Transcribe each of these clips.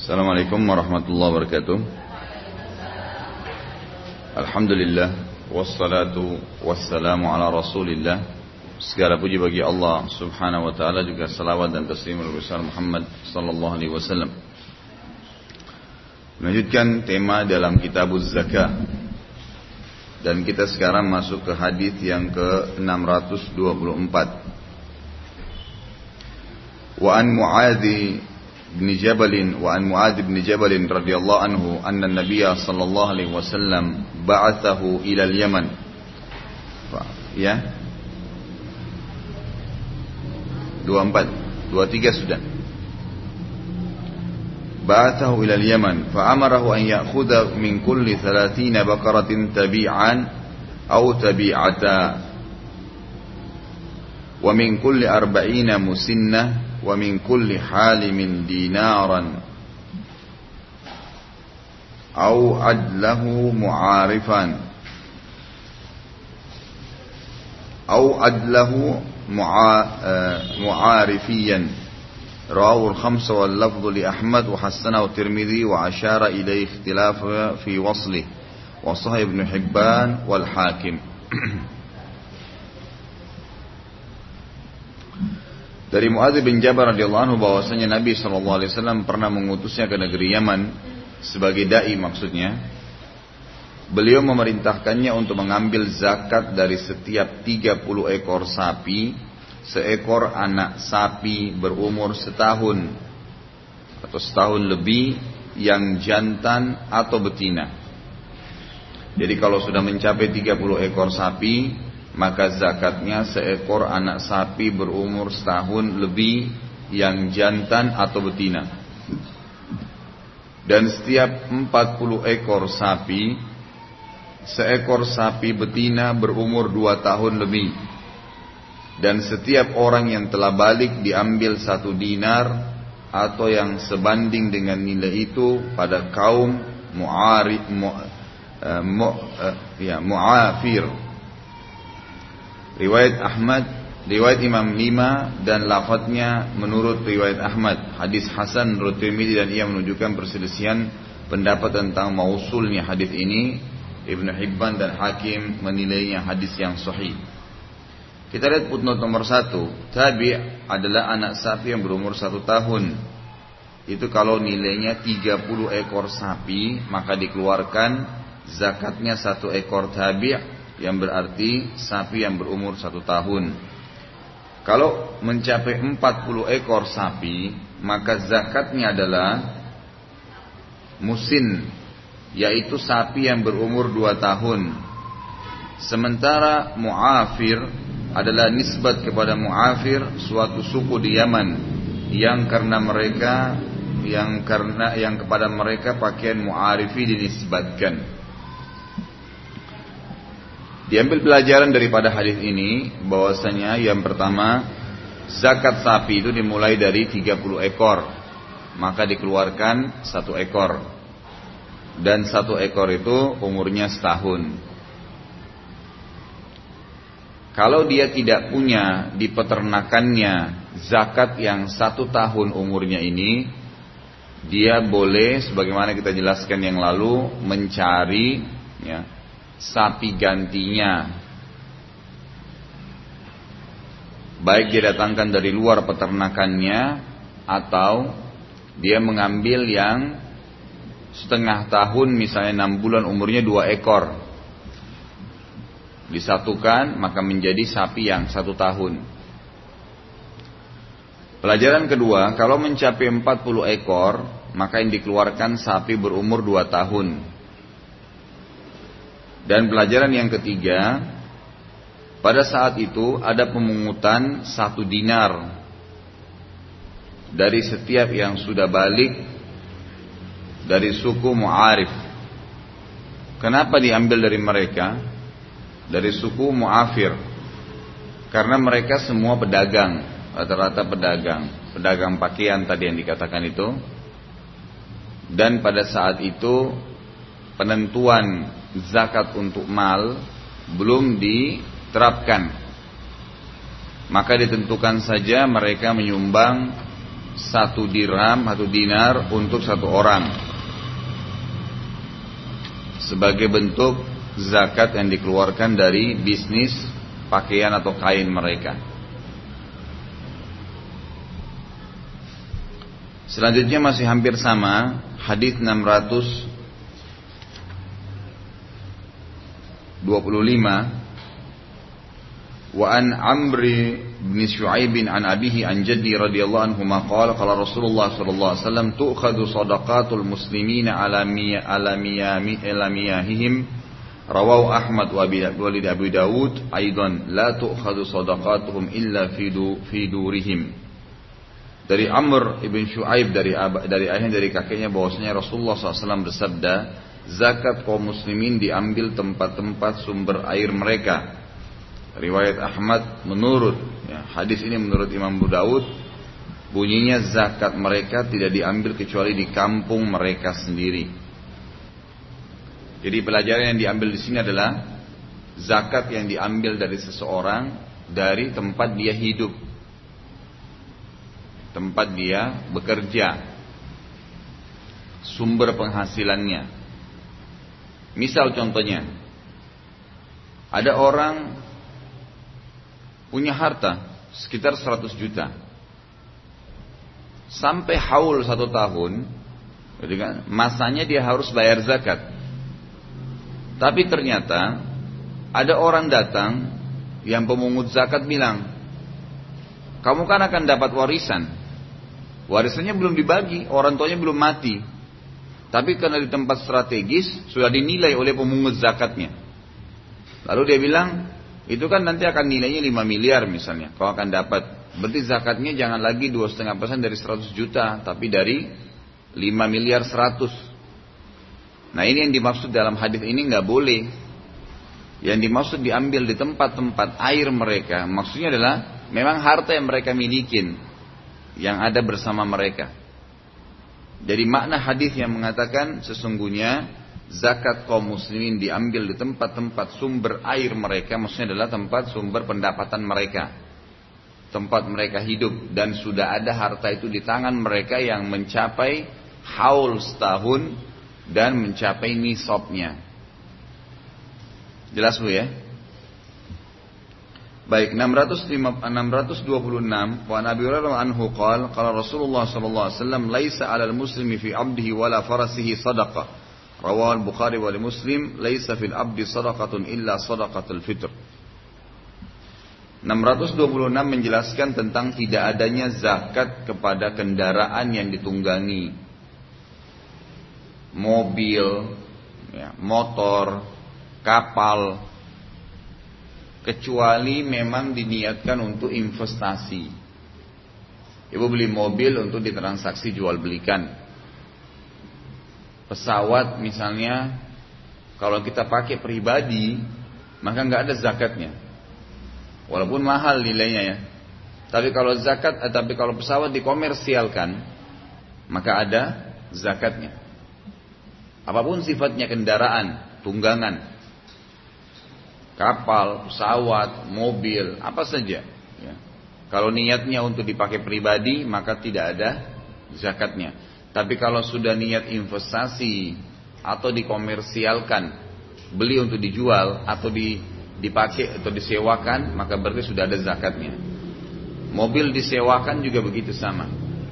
Assalamualaikum warahmatullahi wabarakatuh. Alhamdulillah wassalatu wassalamu ala Rasulillah. Segala puji bagi Allah Subhanahu wa taala, juga salawat dan taslimul besar Muhammad sallallahu alaihi wasallam. Melanjutkan tema dalam Kitabuz Zakah. Dan kita sekarang masuk ke hadis yang ke-624. Wa an Mu'adz bin Jabal radhiyallahu anhu anna an-nabiy sallallahu alaihi wasallam ba'athahu ila al-Yaman. Ya. 23 sudah. Ba'athahu ila al-Yaman fa amarahu an ya'khudha min kulli 30 baqaratin tabi'an aw tabi'ata wa min kulli 40 musinnah wa min kulli halimin dinaran aw adlahu mu'arifiyan. Rawahu al-khamsa wal lafdhu li Ahmad wa hasanahu at-Tirmidzi wa ashara ilayhi ikhtilaf fi waslih wa sahih Ibn Hibban wal Hakim. Dari Mu'adz bin Jabal radhiyallahu anhu bahwasanya Nabi sallallahu alaihi wasallam pernah mengutusnya ke negeri Yaman sebagai dai, maksudnya. Beliau memerintahkannya untuk mengambil zakat dari setiap 30 ekor sapi, seekor anak sapi berumur setahun atau setahun lebih yang jantan atau betina. Jadi kalau sudah mencapai 30 ekor sapi, maka zakatnya seekor anak sapi berumur setahun lebih yang jantan atau betina. Dan setiap 40 ekor sapi, seekor sapi betina berumur 2 tahun lebih. Dan setiap orang yang telah balik diambil 1 dinar atau yang sebanding dengan nilai itu pada kaum mu'afir. Riwayat Ahmad, riwayat Imam 5 dan lafadznya menurut riwayat Ahmad. Hadis Hasan menurut Tirmidzi, dan ia menunjukkan perselisihan pendapat tentang mausulnya hadis ini. Ibn Hibban dan Hakim menilainya hadis yang sahih. Kita lihat footnote nomor 1. Tabi' adalah anak sapi yang berumur 1 tahun. Itu kalau nilainya 30 ekor sapi, maka dikeluarkan zakatnya 1 ekor tabi', yang berarti sapi yang berumur 1 tahun. Kalau mencapai 40 ekor sapi, maka zakatnya adalah musin, yaitu sapi yang berumur 2 tahun. Sementara mu'afir adalah nisbat kepada mu'afir, suatu suku di Yaman yang kepada mereka pakaian mu'arifi dinisbatkan. Diambil pelajaran daripada hadis ini bahwasanya yang pertama, zakat sapi itu dimulai dari 30 ekor, maka dikeluarkan 1 ekor. Dan 1 ekor itu umurnya setahun. Kalau dia tidak punya di peternakannya zakat yang 1 tahun umurnya ini, dia boleh, sebagaimana kita jelaskan yang lalu, mencari sapi gantinya. Baik dia datangkan dari luar peternakannya, atau dia mengambil yang setengah tahun, misalnya 6 bulan umurnya 2 ekor. Disatukan maka menjadi sapi yang 1 tahun. Pelajaran kedua, kalau mencapai 40 ekor, maka yang dikeluarkan sapi berumur 2 tahun. Dan pelajaran yang ketiga, pada saat itu ada pemungutan 1 dinar dari setiap yang sudah balik dari suku Mu'arif. Kenapa diambil dari mereka? Dari suku Mu'afir. Karena mereka semua pedagang, rata-rata pedagang pakaian tadi yang dikatakan itu. Dan pada saat itu penentuan zakat untuk mal belum diterapkan. Maka ditentukan saja mereka menyumbang 1 dirham atau dinar untuk 1 orang sebagai bentuk zakat yang dikeluarkan dari bisnis pakaian atau kain mereka. Selanjutnya masih hampir sama, hadis 625. Wa an Amri bin Shu'aib an abihi an jaddi radhiyallahu anhu qala qala Rasulullah sallallahu alaihi wasallam tu'khadhu sadaqatul muslimina ala miyahihim rawahu Ahmad wa Abi Dawud aidan la tu'khadhu sadaqatuhum illa fi durihim. Dari Amr ibn Shu'aib dari ayahnya dari kakeknya bahwasanya Rasulullah SAW bersabda, zakat kaum muslimin diambil tempat-tempat sumber air mereka. Riwayat Ahmad menurut hadis ini menurut Imam Abu Dawud bunyinya zakat mereka tidak diambil kecuali di kampung mereka sendiri. Jadi pelajaran yang diambil di sini adalah zakat yang diambil dari seseorang dari tempat dia hidup, tempat dia bekerja, sumber penghasilannya. Misal contohnya, ada orang punya harta sekitar 100 juta. Sampai haul 1 tahun, masanya dia harus bayar zakat. Tapi ternyata ada orang datang yang pemungut zakat bilang, kamu kan akan dapat warisan. Warisannya belum dibagi, orang tuanya belum mati. Tapi karena di tempat strategis sudah dinilai oleh pemungut zakatnya. Lalu dia bilang, itu kan nanti akan nilainya 5 miliar misalnya. Kau akan dapat. Berarti zakatnya jangan lagi 2,5% dari 100 juta. Tapi dari 5 miliar 100. Nah ini yang dimaksud dalam hadis ini nggak boleh. Yang dimaksud diambil di tempat-tempat air mereka. Maksudnya adalah memang harta yang mereka milikin. Yang ada bersama mereka. Jadi makna hadis yang mengatakan sesungguhnya zakat kaum muslimin diambil di tempat-tempat sumber air mereka, maksudnya adalah tempat sumber pendapatan mereka, tempat mereka hidup, dan sudah ada harta itu di tangan mereka yang mencapai haul setahun dan mencapai nisabnya. Jelas Bu ya? Baik, 626 wa Nabi Hurairah anhu qala qala Rasulullah sallallahu alaihi wasallam laisa 'alal muslimi fi 'abdihi wala farasihi shadaqah. Rawahu al-Bukhari wa Muslim, laisa fil 'abdi shadaqatun illa shadaqatul fitr. 626 menjelaskan tentang tidak adanya zakat kepada kendaraan yang ditunggangi. Mobil, motor, kapal, kecuali memang diniatkan untuk investasi. Ibu beli mobil untuk ditransaksi jual belikan. Pesawat misalnya, kalau kita pakai pribadi, maka nggak ada zakatnya. Walaupun mahal nilainya ya. Tapi kalau pesawat dikomersialkan, maka ada zakatnya. Apapun sifatnya kendaraan, tunggangan, kapal, pesawat, mobil, apa saja. Ya. Kalau niatnya untuk dipakai pribadi, maka tidak ada zakatnya. Tapi kalau sudah niat investasi atau dikomersialkan, beli untuk dijual atau dipakai atau disewakan, maka berarti sudah ada zakatnya. Mobil disewakan juga begitu sama.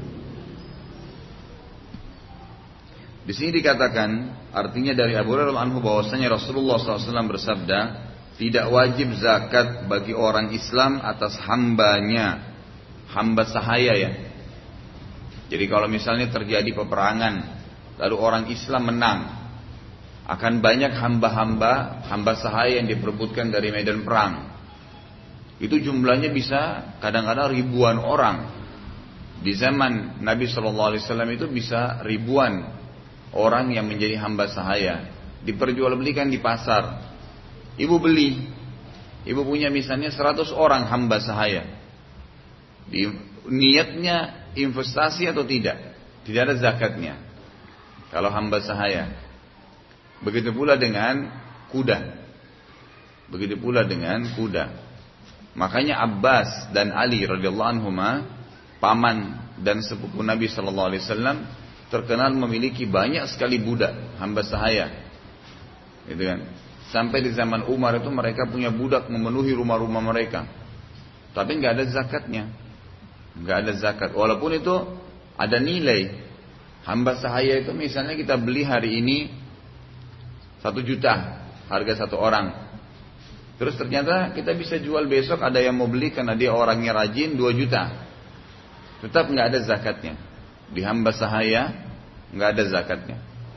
Di sini dikatakan, artinya dari Abu Hurairah anhu bahwasanya Rasulullah SAW bersabda, tidak wajib zakat bagi orang Islam atas hambanya, hamba sahaya ya. Jadi kalau misalnya terjadi peperangan, lalu orang Islam menang, akan banyak hamba sahaya yang diperebutkan dari medan perang. Itu jumlahnya bisa kadang-kadang ribuan orang. Di zaman Nabi SAW itu bisa ribuan orang yang menjadi hamba sahaya, diperjualbelikan di pasar. Ibu beli, ibu punya misalnya 100 orang hamba sahaya. Niatnya investasi atau tidak? Tidak ada zakatnya kalau hamba sahaya. Begitu pula dengan kuda. Begitu pula dengan kuda. Makanya Abbas dan Ali radhiyallahu anhuma, paman dan sepupu Nabi Sallallahu Alaihi Wasallam terkenal memiliki banyak sekali budak, hamba sahaya, gitu kan. Sampai di zaman Umar itu mereka punya budak memenuhi rumah-rumah mereka, tapi nggak ada zakatnya, nggak ada zakat. Walaupun itu ada nilai. Hamba sahaya itu misalnya kita beli hari ini 1 juta harga 1 orang. Terus ternyata kita bisa jual besok, ada yang mau beli karena dia orangnya rajin 2 juta. Tetap nggak ada zakatnya. Di hamba sahaya nggak ada zakatnya.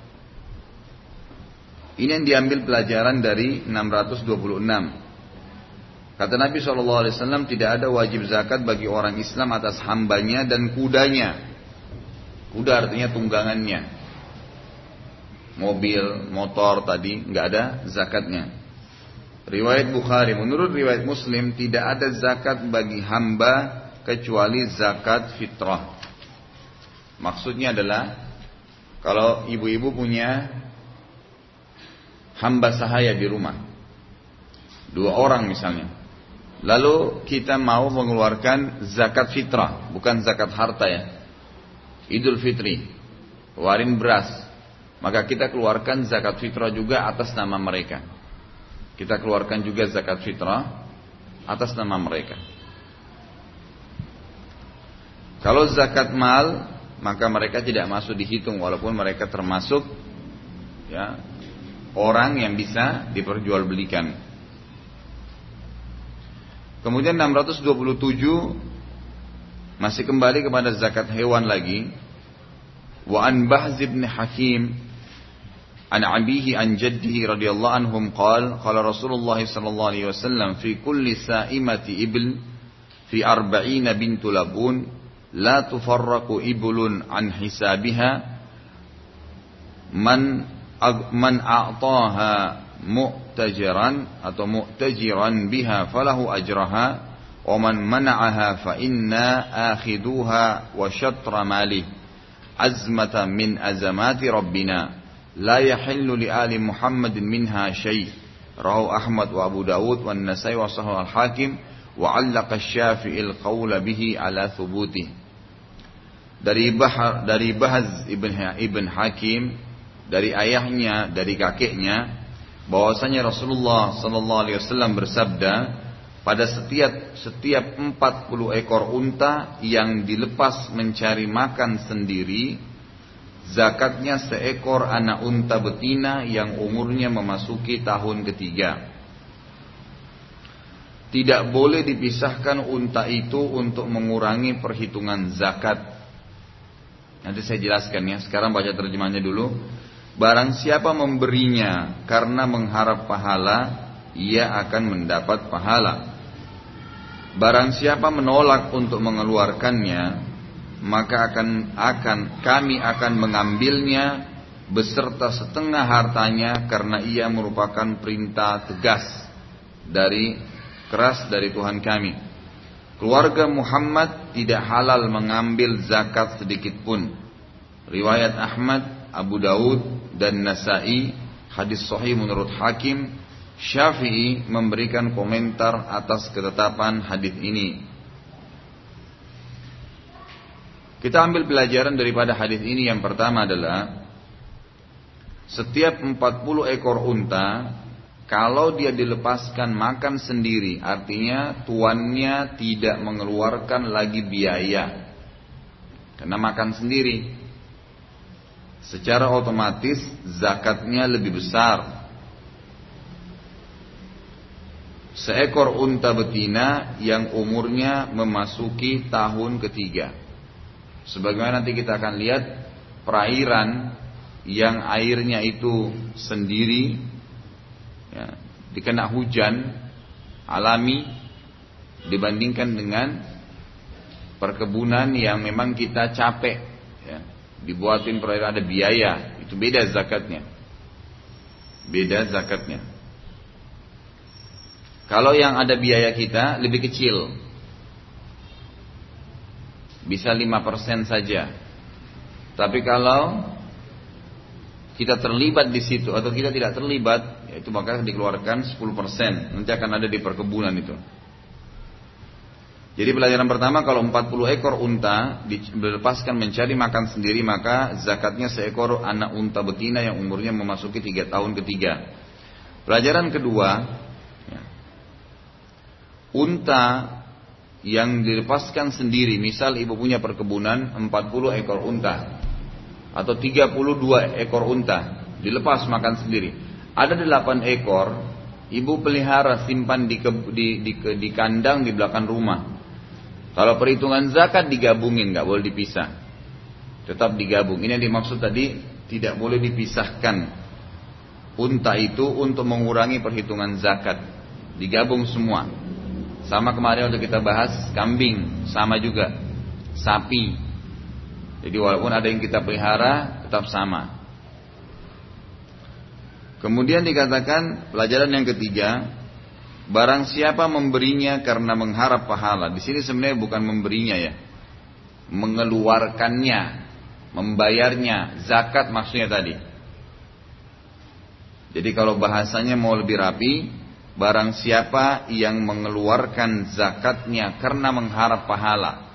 Ini yang diambil pelajaran dari 626. Kata Nabi SAW, tidak ada wajib zakat bagi orang Islam atas hambanya dan kudanya. Kuda artinya tunggangannya. Mobil, motor tadi nggak ada zakatnya. Riwayat Bukhari, menurut riwayat Muslim tidak ada zakat bagi hamba kecuali zakat fitrah. Maksudnya adalah kalau ibu-ibu punya hamba sahaya di rumah, 2 orang misalnya, lalu kita mau mengeluarkan zakat fitrah, bukan zakat harta ya, Idul Fitri, warin beras, maka kita keluarkan zakat fitrah juga atas nama mereka. Kita keluarkan juga zakat fitrah atas nama mereka. Kalau zakat mal, maka mereka tidak masuk dihitung, walaupun mereka termasuk ya, orang yang bisa diperjualbelikan. Kemudian 627 masih kembali kepada zakat hewan lagi. Wa an Bahz bin Hakim an abihi an jaddihi radhiyallahu anhum qala Rasulullah sallallahu alaihi wasallam fi kulli sa'imati ibl fi 40 bintu labun la tufarraqu iblun an hisabiha man a'taha mu'tajiran atau mu'tajiran biha falahu ajraha wa man mana'aha fa inna akhiduha wa syatra malih azmatan min azamati rabbina la yahillu li ali Muhammadin minha syai'. Rawahu Ahmad wa Abu Dawud wa An-Nasai wa Sahih al-Hakim wa 'allaqa Asy-Syafi'i al-qaula bihi ala thubuti. Dari Bahz ibn Hakim, dari ayahnya, dari kakeknya, bahwasanya Rasulullah sallallahu alaihi wasallam bersabda, pada setiap 40 ekor unta yang dilepas mencari makan sendiri, zakatnya seekor anak unta betina yang umurnya memasuki tahun ketiga. Tidak boleh dipisahkan unta itu untuk mengurangi perhitungan zakat. Nanti saya jelaskan ya, sekarang baca terjemahannya dulu. Barang siapa memberinya karena mengharap pahala, ia akan mendapat pahala. Barang siapa menolak untuk mengeluarkannya, maka kami akan mengambilnya beserta setengah hartanya, karena ia merupakan perintah tegas keras dari Tuhan kami. Keluarga Muhammad tidak halal mengambil zakat sedikit pun. Riwayat Ahmad, Abu Dawud dan Nasai, hadis sahih menurut Hakim. Syafi'i memberikan komentar atas ketetapan hadis ini. Kita ambil pelajaran daripada hadis ini. Yang pertama adalah setiap 40 ekor unta, kalau dia dilepaskan makan sendiri, artinya tuannya tidak mengeluarkan lagi biaya karena makan sendiri, secara otomatis zakatnya lebih besar. Seekor unta betina yang umurnya memasuki tahun ketiga. Sebagaimana nanti kita akan lihat, perairan yang airnya itu sendiri ya, dikena hujan alami, dibandingkan dengan perkebunan yang memang kita capek ya, dibuatin perairan ada biaya, itu beda zakatnya. Beda zakatnya. Kalau yang ada biaya kita lebih kecil, bisa 5% saja. Tapi kalau kita terlibat di situ atau kita tidak terlibat, itu maka dikeluarkan 10%. Nanti akan ada di perkebunan itu. Jadi pelajaran pertama, kalau 40 ekor unta dilepaskan mencari makan sendiri, maka zakatnya seekor anak unta betina yang umurnya memasuki 3 tahun ketiga. Pelajaran kedua, unta yang dilepaskan sendiri, misal ibu punya perkebunan 40 ekor unta atau 32 ekor unta, dilepas makan sendiri. Ada 8 ekor ibu pelihara simpan di kandang di belakang rumah. Kalau perhitungan zakat digabungin, nggak boleh dipisah, tetap digabung. Ini yang dimaksud tadi, tidak boleh dipisahkan unta itu untuk mengurangi perhitungan zakat, digabung semua. Sama kemarin waktu kita bahas kambing, sama juga sapi. Jadi walaupun ada yang kita pelihara, tetap sama. Kemudian dikatakan pelajaran yang ketiga, barang siapa memberinya karena mengharap pahala. Di sini sebenarnya bukan memberinya ya, mengeluarkannya, membayarnya, zakat maksudnya tadi. Jadi kalau bahasanya mau lebih rapi, barang siapa yang mengeluarkan zakatnya karena mengharap pahala,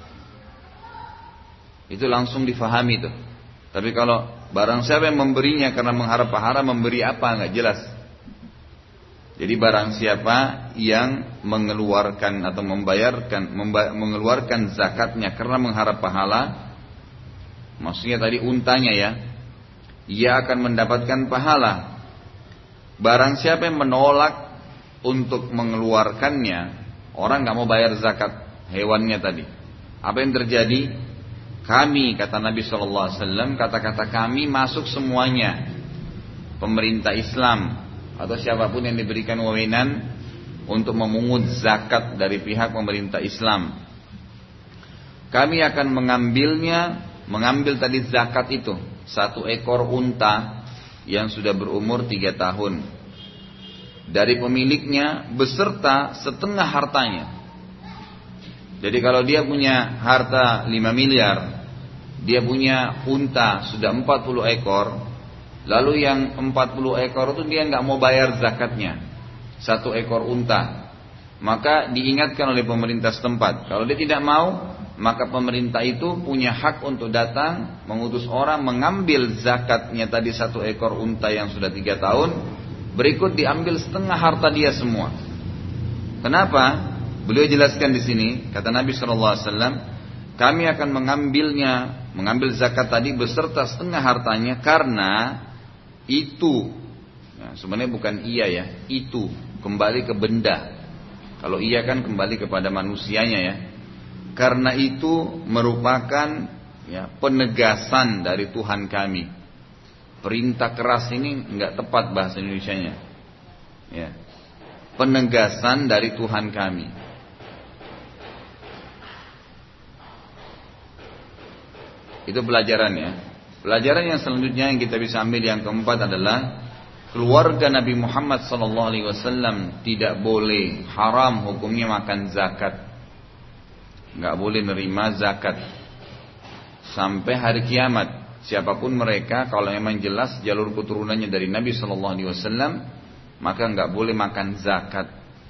itu langsung difahami tuh. Tapi kalau barang siapa yang memberinya karena mengharap pahala, memberi apa nggak jelas. Jadi barang siapa yang mengeluarkan atau mengeluarkan zakatnya karena mengharap pahala, maksudnya tadi untanya ya, ia akan mendapatkan pahala. Barang siapa yang menolak untuk mengeluarkannya, orang nggak mau bayar zakat hewannya tadi, apa yang terjadi? Kami, kata Nabi SAW, kata-kata kami masuk semuanya, pemerintah Islam atau siapapun yang diberikan wewenang untuk memungut zakat dari pihak pemerintah Islam, kami akan mengambil tadi zakat itu, 1 ekor unta yang sudah berumur 3 tahun dari pemiliknya beserta setengah hartanya. Jadi kalau dia punya harta 5 miliar, dia punya unta sudah 40 ekor, lalu yang 40 ekor itu dia nggak mau bayar zakatnya, 1 ekor unta, maka diingatkan oleh pemerintah setempat. Kalau dia tidak mau, maka pemerintah itu punya hak untuk datang, mengutus orang mengambil zakatnya tadi 1 ekor unta yang sudah 3 tahun, berikut diambil setengah harta dia semua. Kenapa? Beliau jelaskan di sini, kata Nabi SAW, kami akan mengambil zakat tadi beserta setengah hartanya karena itu, ya, sebenarnya bukan iya ya, itu kembali ke benda. Kalau iya kan kembali kepada manusianya ya. Karena itu merupakan ya, penegasan dari Tuhan kami. Perintah keras ini nggak tepat bahasa Indonesianya. Ya. Penegasan dari Tuhan kami. Itu pelajarannya. Pelajaran yang selanjutnya yang kita bisa ambil yang keempat adalah keluarga Nabi Muhammad SAW tidak boleh, haram hukumnya makan zakat, nggak boleh nerima zakat sampai hari kiamat. Siapapun mereka, kalau memang jelas jalur keturunannya dari Nabi SAW, maka nggak boleh makan zakat.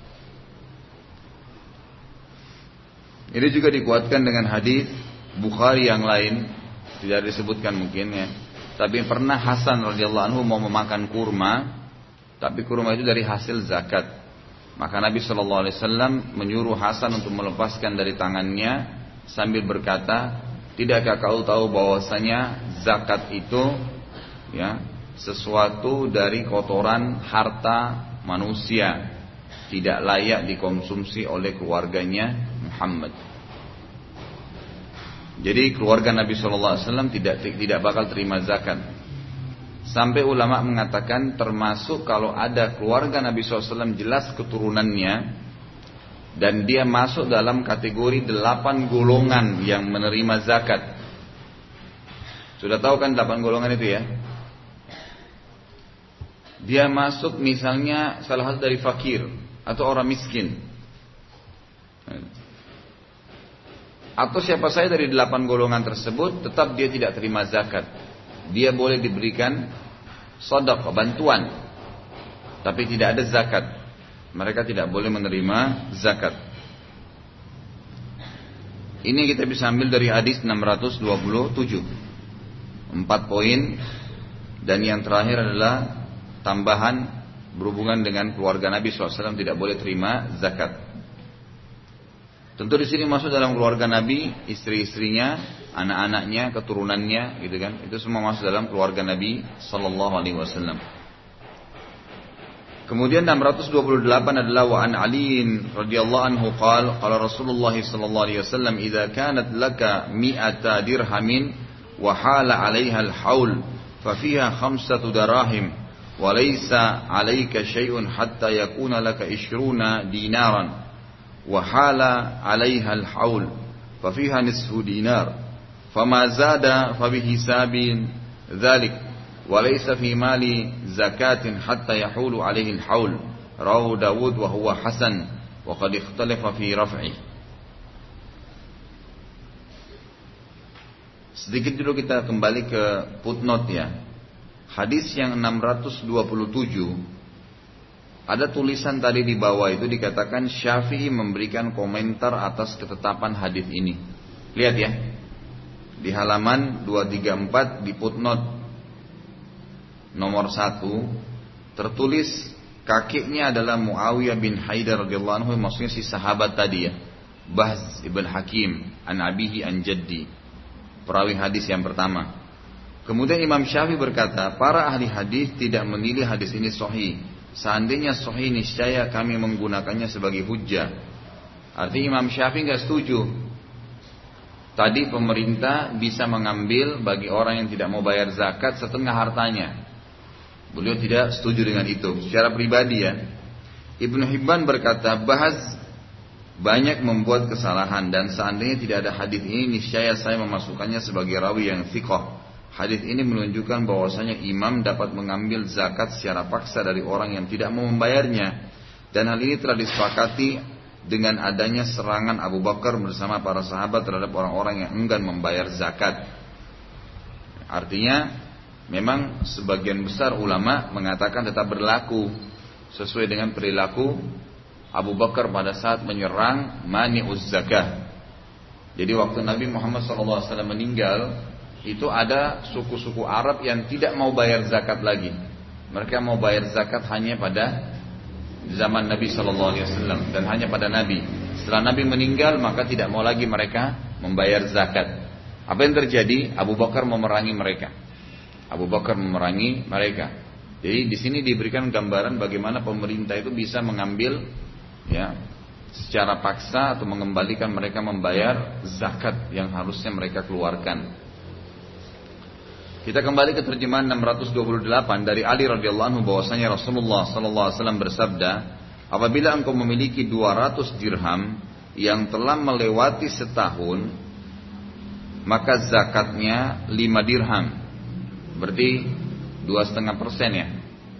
Ini juga dikuatkan dengan hadis Bukhari yang lain, tidak disebutkan mungkin ya, tapi pernah Hasan radhiyallahu anhu mau memakan kurma, tapi kurma itu dari hasil zakat. Maka Nabi SAW menyuruh Hasan untuk melepaskan dari tangannya sambil berkata, tidakkah kau tahu bahwasanya zakat itu ya sesuatu dari kotoran harta manusia, tidak layak dikonsumsi oleh keluarganya Muhammad. Jadi keluarga Nabi SAW tidak bakal terima zakat. Sampai ulama mengatakan termasuk kalau ada keluarga Nabi SAW jelas keturunannya dan dia masuk dalam kategori 8 golongan yang menerima zakat. Sudah tahu kan 8 golongan itu ya? Dia masuk misalnya salah satu dari fakir atau orang miskin, atau siapa saja dari 8 golongan tersebut, tetap dia tidak terima zakat. Dia boleh diberikan sedekah, bantuan, tapi tidak ada zakat. Mereka tidak boleh menerima zakat. Ini kita bisa ambil dari hadis 627. 4 poin. Dan yang terakhir adalah tambahan berhubungan dengan keluarga Nabi SAW tidak boleh terima zakat. Tentu di sini masuk dalam keluarga Nabi, istri-istrinya, anak-anaknya, keturunannya, gitu kan? Itu semua masuk dalam keluarga Nabi SAW. Kemudian 628 adalah wa an aliin radhiyallahu anhu qala Rasulullah sallallahu alaihi wasallam idza kanat laka 100 dirhamin wa hala 'alaiha al-haul fa fiha 5 darahim wa laysa 'alaika shay'un hatta yakuna laka 20 dinaran wa hala 'alaiha al-haul fa fiha nisfu dinar fama zada fa bihisabin dhalik وليس في مال زكاة حتى يحول عليه الحول رواه داود وهو حسن وقد اختلف في رفعه. Sedikit dulu kita kembali ke footnote ya. Hadis yang 627 ada tulisan tadi di bawah itu dikatakan Syafi'i memberikan komentar atas ketetapan hadis ini. Lihat ya. Di halaman 234 di footnote nomor 1 tertulis kakeknya adalah Muawiyah bin Haidar radhiyallahu anhu, maksudnya si sahabat tadi ya, Bahz ibn Hakim an abihi an jaddi, perawi hadis yang pertama. Kemudian Imam Syafi'i berkata, para ahli hadis tidak menilai hadis ini sahih. Seandainya sahih niscaya kami menggunakannya sebagai hujjah. Artinya Imam Syafi'i enggak setuju tadi pemerintah bisa mengambil bagi orang yang tidak mau bayar zakat setengah hartanya. Beliau tidak setuju dengan itu. Secara pribadi ya, Ibnu Hibban berkata, Bahaz banyak membuat kesalahan dan seandainya tidak ada hadis ini niscaya saya memasukkannya sebagai rawi yang thiqah. Hadis ini menunjukkan bahwasanya imam dapat mengambil zakat secara paksa dari orang yang tidak mau membayarnya. Dan hal ini telah disepakati dengan adanya serangan Abu Bakar bersama para sahabat terhadap orang-orang yang enggan membayar zakat. Artinya memang sebagian besar ulama mengatakan tetap berlaku sesuai dengan perilaku Abu Bakar pada saat menyerang mani'uz zakah. Jadi waktu Nabi Muhammad SAW meninggal, itu ada suku-suku Arab yang tidak mau bayar zakat lagi. Mereka mau bayar zakat hanya pada zaman Nabi SAW dan hanya pada Nabi. Setelah Nabi meninggal maka tidak mau lagi mereka membayar zakat. Apa yang terjadi? Abu Bakar memerangi mereka. Jadi di sini diberikan gambaran bagaimana pemerintah itu bisa mengambil ya secara paksa atau mengembalikan mereka membayar zakat yang harusnya mereka keluarkan. Kita kembali ke terjemahan 628 dari Ali radhiyallahu anhu bahwasanya Rasulullah sallallahu alaihi wasallam bersabda, apabila engkau memiliki 200 dirham yang telah melewati setahun, maka zakatnya 5 dirham. Berarti 2,5% ya.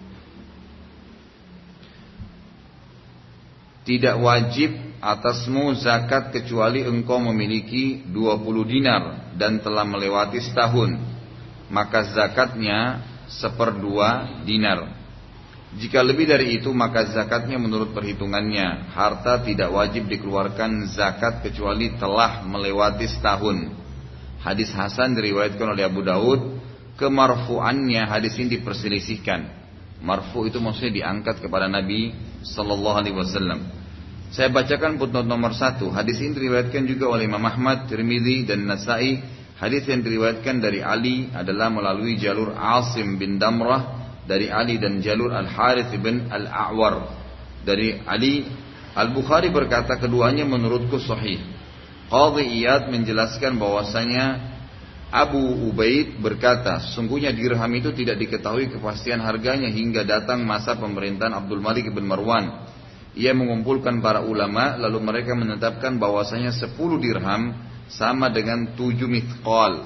Tidak wajib atasmu zakat kecuali engkau memiliki 20 dinar dan telah melewati setahun, maka zakatnya 1/2 dinar. Jika lebih dari itu maka zakatnya menurut perhitungannya. Harta tidak wajib dikeluarkan zakat kecuali telah melewati setahun. Hadis Hasan diriwayatkan oleh Abu Daud. Kemarfu'annya hadis ini diperselisihkan. Marfu itu maksudnya diangkat kepada Nabi sallallahu alaihi wasallam. Saya bacakan footnote nomor 1. Hadis ini diriwayatkan juga oleh Imam Ahmad, Tirmidzi dan Nasa'i. Hadis yang diriwayatkan dari Ali adalah melalui jalur Asim bin Damrah dari Ali dan jalur Al-Harith bin Al-A'war dari Ali. Al-Bukhari berkata keduanya menurutku sahih. Qadhi Iyad menjelaskan bahwasanya Abu Ubaid berkata, sesungguhnya dirham itu tidak diketahui kepastian harganya hingga datang masa pemerintahan Abdul Malik bin Marwan. Ia mengumpulkan para ulama lalu mereka menetapkan bahwasanya 10 dirham sama dengan 7 mithqal.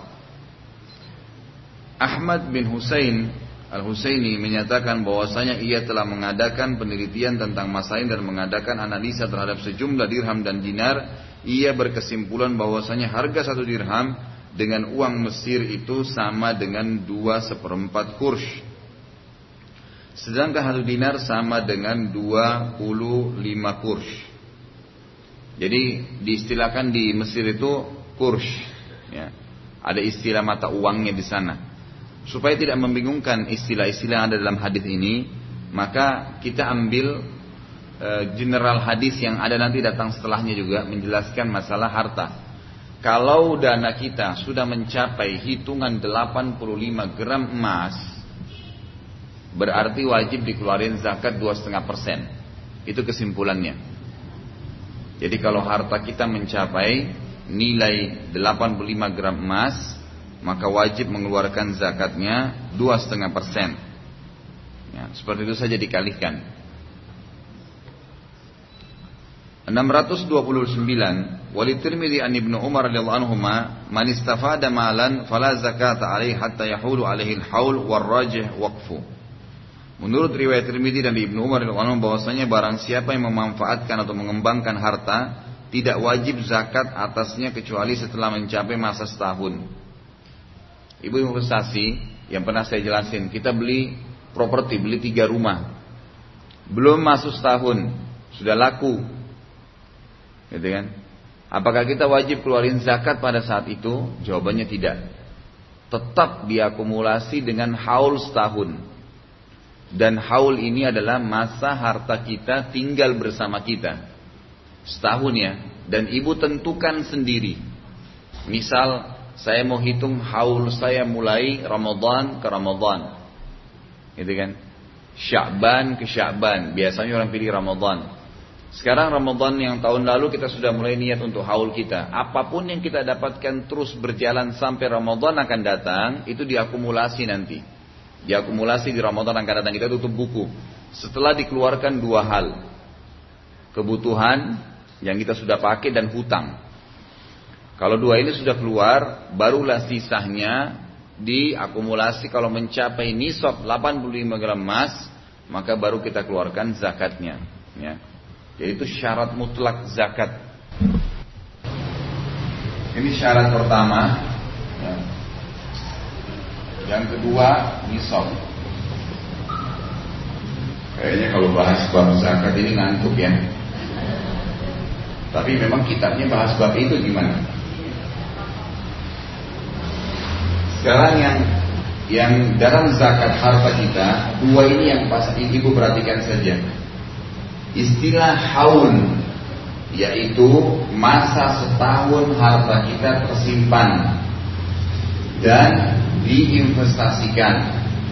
Ahmad bin Husain Al-Husaini menyatakan bahwasanya ia telah mengadakan penelitian tentang masail dan mengadakan analisa terhadap sejumlah dirham dan dinar. Ia berkesimpulan bahwasanya harga 1 dirham dengan uang Mesir itu sama dengan 2/4 kurs. Sedangkan 1 dinar sama dengan 25 kurs. Jadi diistilahkan di Mesir itu kursh, ya. Ada istilah mata uangnya di sana. Supaya tidak membingungkan istilah-istilah yang ada dalam hadis ini, maka kita ambil general hadis yang ada nanti datang setelahnya juga menjelaskan masalah harta. Kalau dana kita sudah mencapai hitungan 85 gram emas, berarti wajib dikeluarin zakat 2,5%. Itu kesimpulannya. Jadi kalau harta kita mencapai nilai 85 gram emas, maka wajib mengeluarkan zakatnya 2,5%. Ya, seperti itu saja dikalikan. 629. Walitirmidzi an Ibnu Umar radhiyallahu anhuma, man istafada malan fala zakata alaihi hatta yahulu alaihi al-haul war-rajih waqfu. Menurut riwayat Tirmidzi dan Ibnu Umar radhiyallahu anhu bahwasanya barang siapa yang memanfaatkan atau mengembangkan harta, tidak wajib zakat atasnya kecuali setelah mencapai masa setahun. Ibu investasi yang pernah saya jelasin, kita beli properti, beli 3 rumah, belum masuk setahun, sudah laku, gitu kan? Apakah kita wajib keluarin zakat pada saat itu? Jawabannya tidak. Tetap diakumulasi dengan haul setahun. Dan haul ini adalah masa harta kita tinggal bersama kita. Setahun ya. Dan ibu tentukan sendiri. Misal saya mau hitung haul saya mulai Ramadan ke Ramadan, gitu kan? Sya'ban ke Sya'ban. Biasanya orang pilih Ramadan. Sekarang Ramadan yang tahun lalu kita sudah mulai niat untuk haul kita. Apapun yang kita dapatkan terus berjalan sampai Ramadan akan datang, itu diakumulasi nanti. Diakumulasi di Ramadan akan datang. Kita tutup buku. Setelah dikeluarkan 2 hal. Kebutuhan yang kita sudah pakai dan hutang. Kalau 2 ini sudah keluar, barulah sisanya diakumulasi. Kalau mencapai nisab 85 gram emas, maka baru kita keluarkan zakatnya, ya. Jadi itu syarat mutlak zakat. Ini syarat pertama, ya. Yang kedua nisab. Kayaknya kalau bahas bab zakat ini ngantuk ya. Tapi memang kitabnya bahas bab itu gimana? Sekarang yang dalam zakat harta kita, 2 ini yang pas ibu perhatikan saja. Istilah haul, yaitu masa setahun harta kita tersimpan dan diinvestasikan.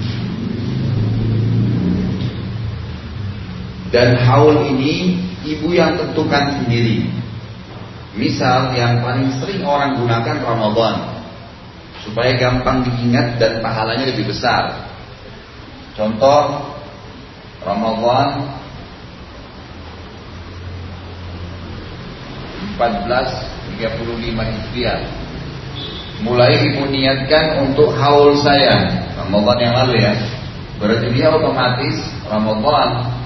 Dan haul ini ibu yang tentukan sendiri. Misal yang paling sering orang gunakan Ramadan, supaya gampang diingat dan pahalanya lebih besar. Contoh Ramadan 1435 Hijriah. Mulai ibu niatkan untuk haul saya Ramadan yang lalu ya. Berarti dia otomatis Ramadan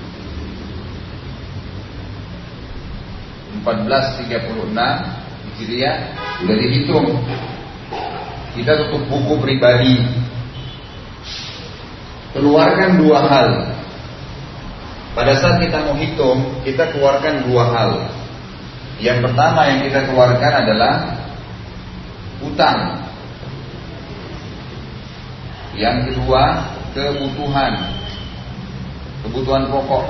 1436 Hijriah sudah dihitung. Kita tutup buku pribadi. Keluarkan 2 hal. Pada saat kita mau hitung, kita keluarkan 2 hal. Yang pertama yang kita keluarkan adalah hutang. Yang kedua kebutuhan pokok.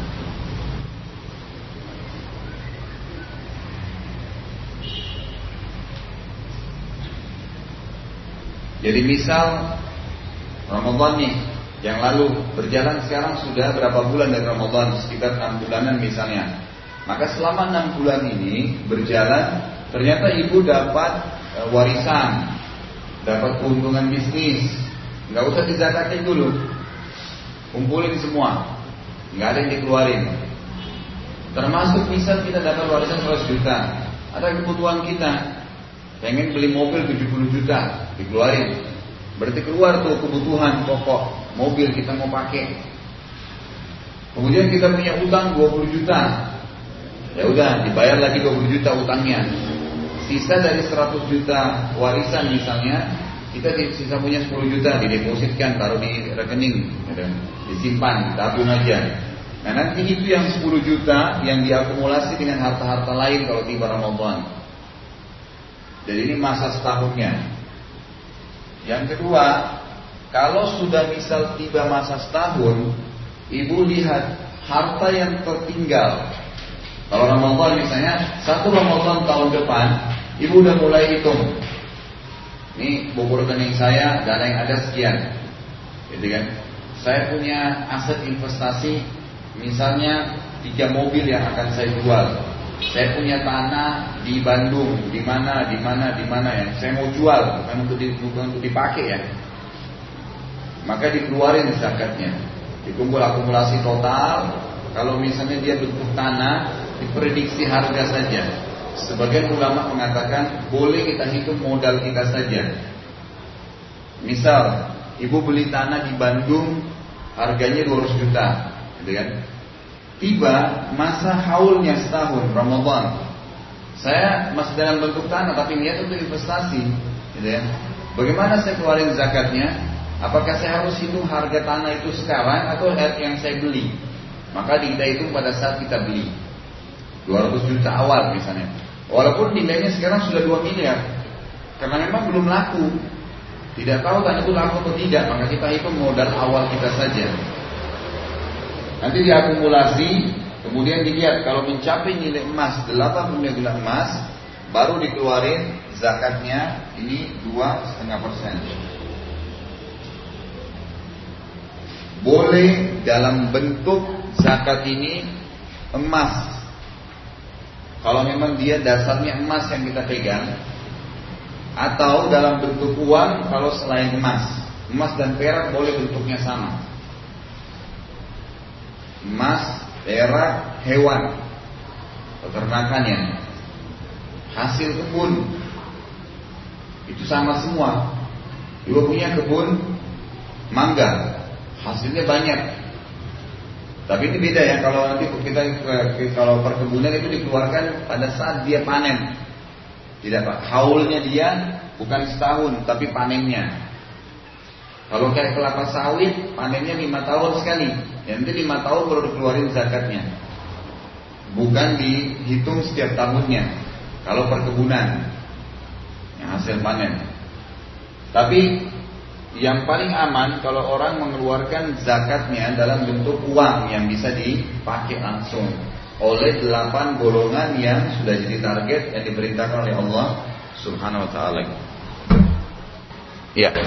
Jadi misal Ramadan nih yang lalu berjalan, sekarang sudah berapa bulan dari Ramadan? Sekitar 6 bulanan misalnya. Maka selama 6 bulan ini berjalan, ternyata ibu dapat warisan, dapat keuntungan bisnis. Nggak usah dizakatin dulu, kumpulin semua, nggak ada yang dikeluarin. Termasuk misal kita dapat warisan 100 juta, ada kebutuhan kita, pengen beli mobil 70 juta, dikeluarin. Berarti keluar tuh kebutuhan pokok, mobil kita mau pakai. Kemudian kita punya utang 20 juta. Ya udah, dibayar lagi 20 juta utangnya. Sisa dari 100 juta warisan misalnya, kita sisa punya 10 juta didepositkan, taruh di rekening, disimpan, ditabung aja. Nah nanti itu yang 10 juta yang diakumulasi dengan harta-harta lain kalau tiba Ramadan. Jadi ini masa setahunnya. Yang kedua, kalau sudah misal tiba masa setahun, ibu lihat harta yang tertinggal. Kalau Ramadan misalnya, 1 Ramadan tahun depan, ibu udah mulai hitung. Ini buku rekening saya, dana yang ada sekian, gitu kan? Saya punya aset investasi, misalnya 3 mobil yang akan saya jual. Saya punya tanah di Bandung, di mana ya. Saya mau jual, bukan untuk dipakai ya. Maka dikeluarin zakatnya. Dikumpul akumulasi total. Kalau misalnya dia bentuk tanah, diprediksi harga saja. Sebagian ulama mengatakan boleh kita hitung modal kita saja. Misal, ibu beli tanah di Bandung, harganya 200 juta, gitu kan? Tiba masa haulnya setahun Ramadan, saya masih dalam bentuk tanah tapi niat untuk investasi, gitu ya. Bagaimana saya keluarin zakatnya? Apakah saya harus hitung harga tanah itu sekarang atau yang saya beli? Maka kita hitung pada saat kita beli 200 juta awal misalnya. Walaupun nilainya sekarang sudah 2 miliar, karena memang belum laku. Tidak tahu tanah itu laku atau tidak, maka kita hitung modal awal kita saja. Nanti diakumulasi, kemudian dilihat kalau mencapai nilai emas 80 gram emas, baru dikeluarin zakatnya ini 2,5%. Boleh dalam bentuk zakat ini emas. Kalau memang dia dasarnya emas yang kita pegang, atau dalam bentuk uang kalau selain emas. Emas dan perak boleh bentuknya sama. Emas, perak, hewan, peternakannya, hasil kebun, itu sama semua. Ibu punya kebun mangga, hasilnya banyak. Tapi itu beda ya, kalau nanti kalau perkebunan itu dikeluarkan pada saat dia panen. Tidak Pak, haulnya dia bukan setahun tapi panennya. Kalau kayak kelapa sawit, panennya 5 tahun sekali. Ya, nanti 5 tahun baru dikeluarin zakatnya. Bukan dihitung setiap tahunnya. Kalau perkebunan yang hasil panen. Tapi yang paling aman kalau orang mengeluarkan zakatnya dalam bentuk uang yang bisa dipakai langsung oleh 8 golongan yang sudah jadi target yang diperintahkan oleh Allah Subhanahu wa taala. Iya.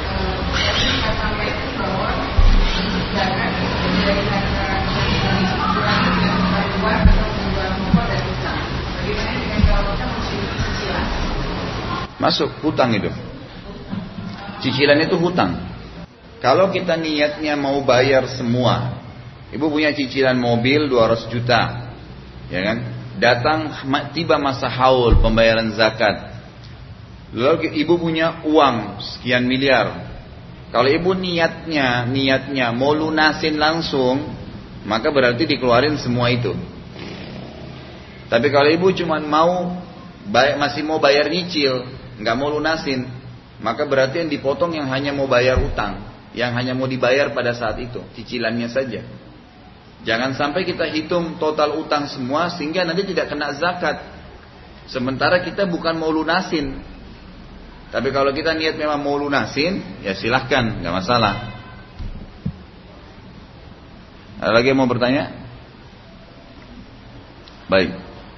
Masuk hutang itu. Cicilan itu hutang. Kalau kita niatnya mau bayar semua, ibu punya cicilan mobil 200 juta, ya kan? Datang tiba masa haul pembayaran zakat. Lalu ibu punya uang sekian miliar. Kalau ibu niatnya mau lunasin langsung, maka berarti dikeluarin semua itu. Tapi kalau ibu cuma masih mau bayar nyicil, nggak mau lunasin, maka berarti yang dipotong yang hanya mau bayar utang, yang hanya mau dibayar pada saat itu, cicilannya saja. Jangan sampai kita hitung total utang semua sehingga nanti tidak kena zakat. Sementara kita bukan mau lunasin. Tapi kalau kita niat memang mau lunasin, ya silahkan, nggak masalah. Ada lagi yang mau bertanya? Baik.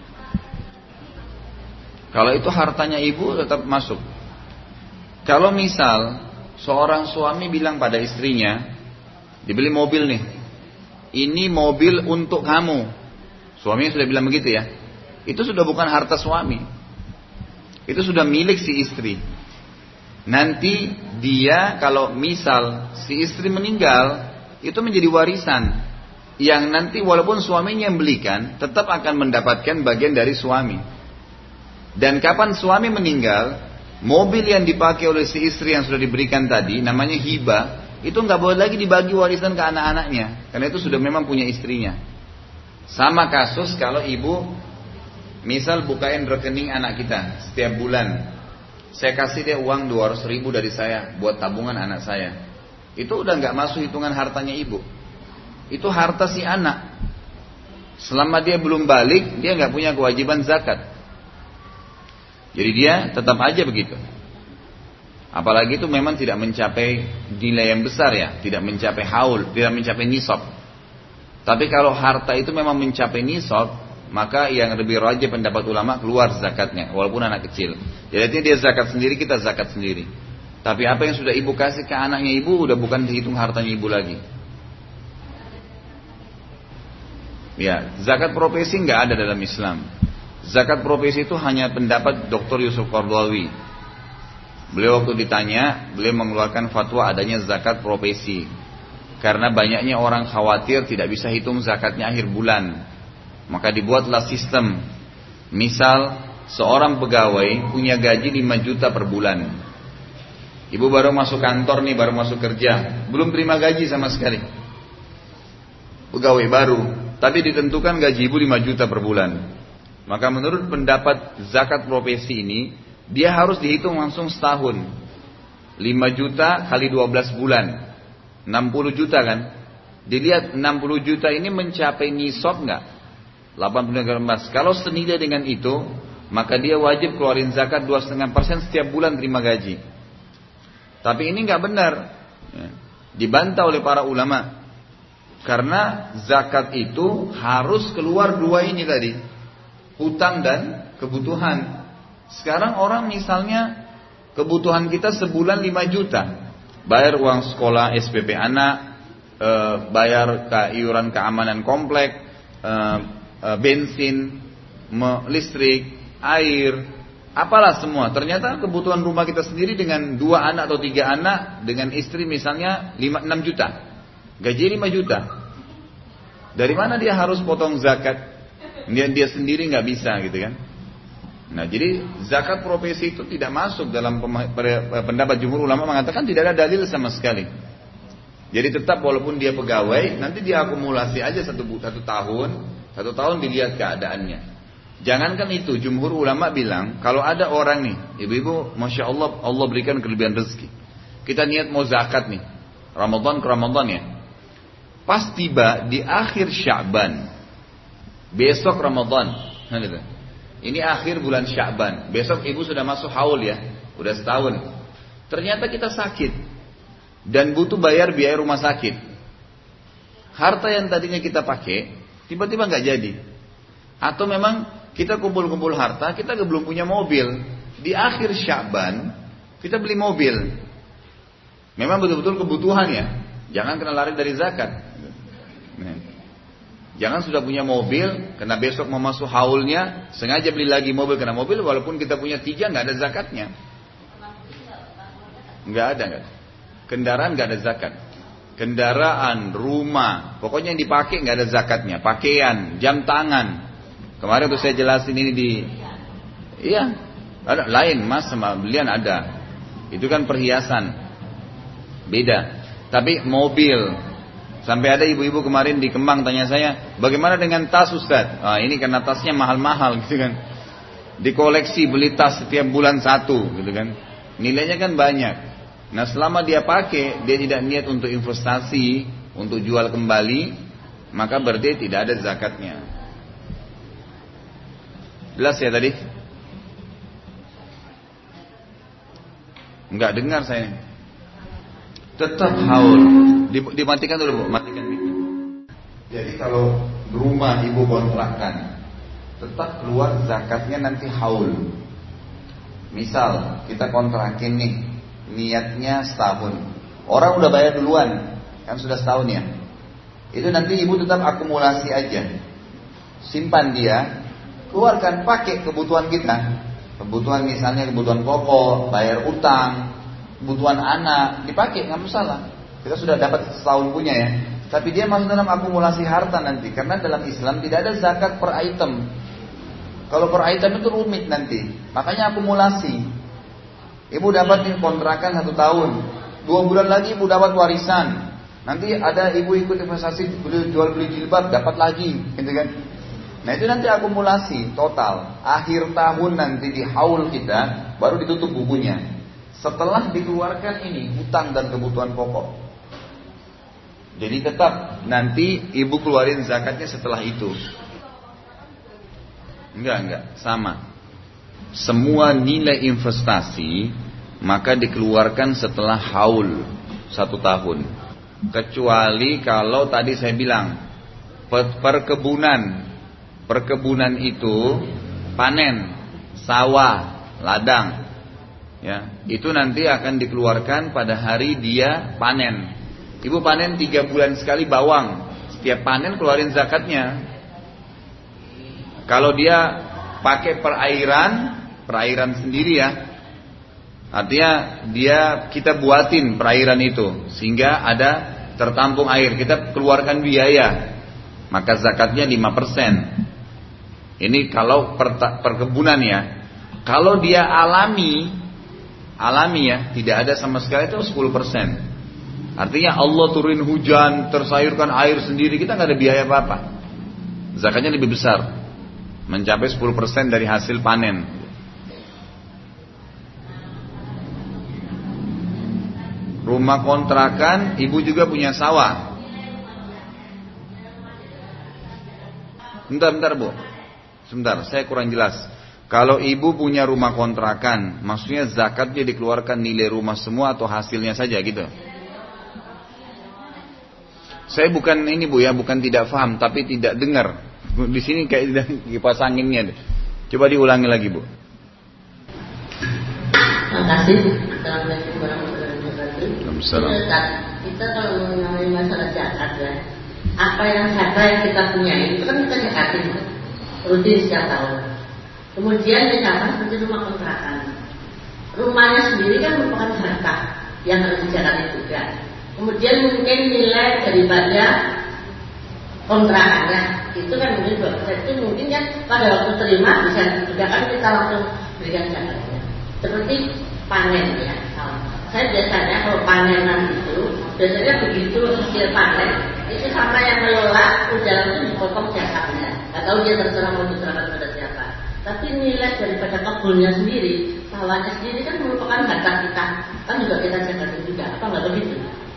Kalau itu hartanya ibu tetap masuk. Kalau misal seorang suami bilang pada istrinya, dibeli mobil nih, ini mobil untuk kamu. Suaminya sudah bilang begitu ya. Itu sudah bukan harta suami. Itu sudah milik si istri. Nanti dia kalau misal si istri meninggal, itu menjadi warisan. Yang nanti walaupun suaminya yang belikan, tetap akan mendapatkan bagian dari suami. Dan kapan suami meninggal, mobil yang dipakai oleh si istri yang sudah diberikan tadi, namanya hibah, itu nggak boleh lagi dibagi warisan ke anak-anaknya, karena itu sudah memang punya istrinya. Sama kasus kalau ibu, misal bukain rekening anak kita setiap bulan, saya kasih dia uang 200.000 dari saya buat tabungan anak saya, itu udah nggak masuk hitungan hartanya ibu. itu harta si anak. Selama dia belum balik, dia nggak punya kewajiban zakat. Jadi dia tetap aja begitu. Apalagi itu memang tidak mencapai nilai yang besar ya, tidak mencapai haul, tidak mencapai nisab. Tapi kalau harta itu memang mencapai nisab, maka yang lebih rajih pendapat ulama keluar zakatnya, walaupun anak kecil. Jadi dia zakat sendiri, kita zakat sendiri. Tapi apa yang sudah ibu kasih ke anaknya ibu, udah bukan dihitung hartanya ibu lagi. Ya, zakat profesi nggak ada dalam Islam. Zakat profesi itu hanya pendapat Dr. Yusuf Qardawi. Beliau waktu ditanya, beliau mengeluarkan fatwa adanya zakat profesi. Karena banyaknya orang khawatir tidak bisa hitung zakatnya akhir bulan. Maka dibuatlah sistem. Misal, seorang pegawai punya gaji 5 juta per bulan. Ibu baru masuk kantor nih, baru masuk kerja. Belum terima gaji sama sekali. Pegawai baru. Tapi ditentukan gaji ibu 5 juta per bulan. Maka menurut pendapat zakat profesi ini, dia harus dihitung langsung setahun. 5 juta kali 12 bulan. 60 juta kan. Dilihat 60 juta ini mencapai nisab enggak? 80 gram emas. Kalau senilai dengan itu, maka dia wajib keluarin zakat 2,5% setiap bulan terima gaji. Tapi ini enggak benar. Dibantah oleh para ulama. Karena zakat itu harus keluar dua ini tadi. Hutang dan kebutuhan. Sekarang orang misalnya kebutuhan kita sebulan 5 juta. Bayar uang sekolah SPP anak, bayar iuran keamanan komplek, bensin, listrik, air, apalah semua. Ternyata kebutuhan rumah kita sendiri dengan 2 anak atau 3 anak, dengan istri misalnya 5-6 juta. Gaji 5 juta. Dari mana dia harus potong zakat? Dia sendiri nggak bisa gitu kan. Nah jadi zakat profesi itu tidak masuk dalam pendapat jumhur ulama, mengatakan tidak ada dalil sama sekali. Jadi tetap walaupun dia pegawai, nanti dia akumulasi aja satu tahun dilihat keadaannya. Jangankan itu, jumhur ulama bilang kalau ada orang nih, ibu-ibu, masya Allah, Allah berikan kelebihan rezeki. Kita niat mau zakat nih, Ramadan ke Ramadan ya. Pas tiba di akhir Sya'ban, besok Ramadan, ini akhir bulan Sya'ban, besok ibu sudah masuk haul ya, udah setahun. Ternyata kita sakit dan butuh bayar biaya rumah sakit. Harta yang tadinya kita pakai tiba-tiba nggak jadi. Atau memang kita kumpul-kumpul harta, kita belum punya mobil. Di akhir Sya'ban kita beli mobil. Memang betul-betul kebutuhan ya. Jangan kena lari dari zakat. Jangan sudah punya mobil, karena besok mau masuk haulnya, sengaja beli lagi mobil karena mobil, walaupun kita punya 3 nggak ada zakatnya. Nggak ada. Kendaraan nggak ada zakat. Kendaraan, rumah, pokoknya yang dipakai nggak ada zakatnya. Pakaian, jam tangan. Kemarin tuh saya jelasin ini iya, ada lain mas sama belian ada. Itu kan perhiasan, beda. Tapi mobil. Sampai ada ibu-ibu kemarin di Kemang tanya saya, bagaimana dengan tas Ustaz? Ini karena tasnya mahal-mahal gitu kan. Dikoleksi, beli tas setiap bulan 1 gitu kan. Nilainya kan banyak. Nah selama dia pakai, dia tidak niat untuk investasi, untuk jual kembali, maka berarti tidak ada zakatnya. Jelas ya tadi? Enggak dengar saya. Tetap haul. Dimatikan dulu Bu, matikan mikir. Jadi kalau rumah ibu kontrakkan, tetap keluar zakatnya nanti haul. Misal kita kontrakin nih, niatnya setahun. Orang udah bayar duluan, kan sudah setahun ya. Itu nanti ibu tetap akumulasi aja. Simpan dia, keluarkan pakai kebutuhan kita. Kebutuhan misalnya kebutuhan pokok, bayar utang, kebutuhan anak, dipakai nggak masalah. Kita sudah dapat setahun punya ya. Tapi dia masuk dalam akumulasi harta nanti. Karena dalam Islam tidak ada zakat per item. Kalau per item itu rumit nanti. Makanya akumulasi. Ibu dapat kontrakan 1 tahun. 2 bulan lagi ibu dapat warisan. Nanti ada ibu ikut investasi jual beli jilbab, dapat lagi, gitu kan? Nah itu nanti akumulasi total. Akhir tahun nanti di haul kita baru ditutup bukunya. Setelah dikeluarkan ini hutang dan kebutuhan pokok. Jadi tetap nanti ibu keluarin zakatnya setelah itu. Enggak, sama. Semua nilai investasi maka dikeluarkan setelah haul 1 tahun. Kecuali kalau tadi saya bilang perkebunan itu panen, sawah, ladang, ya, itu nanti akan dikeluarkan pada hari dia panen. Ibu panen 3 bulan sekali bawang, setiap panen keluarin zakatnya. Kalau dia pakai perairan sendiri ya, artinya kita buatin perairan itu sehingga ada tertampung air, kita keluarkan biaya, maka zakatnya 5%. Ini kalau perkebunan ya. Kalau dia alami ya, tidak ada sama sekali, itu 10%. Artinya Allah turunin hujan, tersayurkan air sendiri, kita nggak ada biaya apa-apa. Zakatnya lebih besar, mencapai 10% dari hasil panen. Rumah kontrakan, ibu juga punya sawah. Bentar Bu, sebentar, saya kurang jelas. Kalau ibu punya rumah kontrakan, maksudnya zakatnya dikeluarkan nilai rumah semua atau hasilnya saja gitu? Saya bukan ini Bu ya, bukan tidak paham, tapi tidak dengar. Di sini kayak kipas anginnya. Coba diulangi lagi Bu. Terima kasih. Assalamualaikum warahmatullahi wabarakatuh. Kita kalau mengenai masalah zakat ya, apa yang kita punya itu kan kita zakatin rutin setiap tahun. Kemudian misalkan seperti rumah kontrakan, rumahnya sendiri kan merupakan harta yang harus dizakatin juga. Kemudian mungkin nilai daripada kontrakannya itu kan mungkin 2%, itu mungkin kan pada waktu terima bisa juga kan kita langsung berikan zakatnya. Seperti panen ya. Saya biasanya kalau panenan itu biasanya begitu hasil panen itu sama yang mengelola udah langsung dipotong zakatnya. Gak tahu dia terserah mau diserahkan kepada siapa. Tapi nilai daripada kebunnya sendiri, sawahnya sendiri kan merupakan harta kita, kan juga kita zakatin juga. Apa nggak begitu?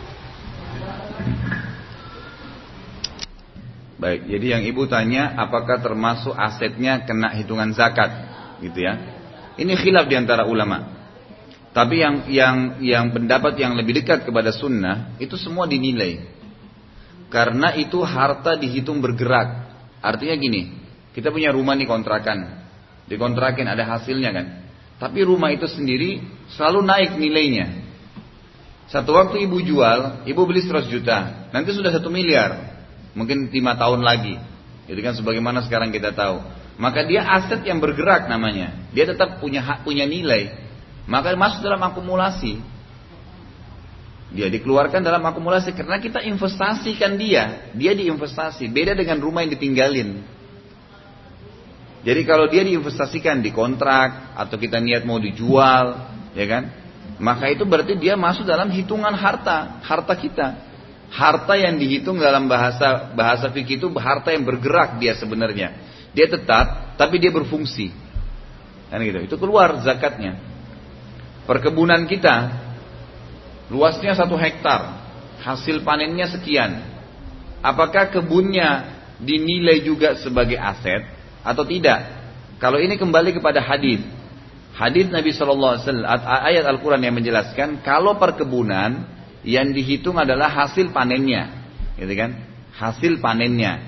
Baik, jadi yang ibu tanya apakah termasuk asetnya kena hitungan zakat, gitu ya? Ini khilaf di antara ulama. Tapi yang pendapat yang lebih dekat kepada sunnah itu semua dinilai, karena itu harta dihitung bergerak. Artinya gini, kita punya rumah nih dikontrakin ada hasilnya kan. Tapi rumah itu sendiri selalu naik nilainya. Satu waktu ibu jual, ibu beli 100 juta, nanti sudah 1 miliar. Mungkin 5 tahun lagi. Itu kan sebagaimana sekarang kita tahu. Maka dia aset yang bergerak namanya. Dia tetap punya hak, punya nilai. Maka masuk dalam akumulasi. Dia dikeluarkan dalam akumulasi karena kita investasikan dia. Dia diinvestasi. Beda dengan rumah yang ditinggalin. Jadi kalau dia diinvestasikan di kontrak atau kita niat mau dijual, ya kan? Maka itu berarti dia masuk dalam hitungan harta kita. Harta yang dihitung dalam bahasa fikih itu harta yang bergerak dia sebenarnya. Dia tetap, tapi dia berfungsi. Kan gitu. Itu keluar zakatnya. Perkebunan kita luasnya 1 hektar, hasil panennya sekian. Apakah kebunnya dinilai juga sebagai aset atau tidak? Kalau ini kembali kepada hadis. Hadis Nabi SAW, ayat Al-Quran yang menjelaskan kalau perkebunan yang dihitung adalah hasil panennya, gitu kan? Hasil panennya.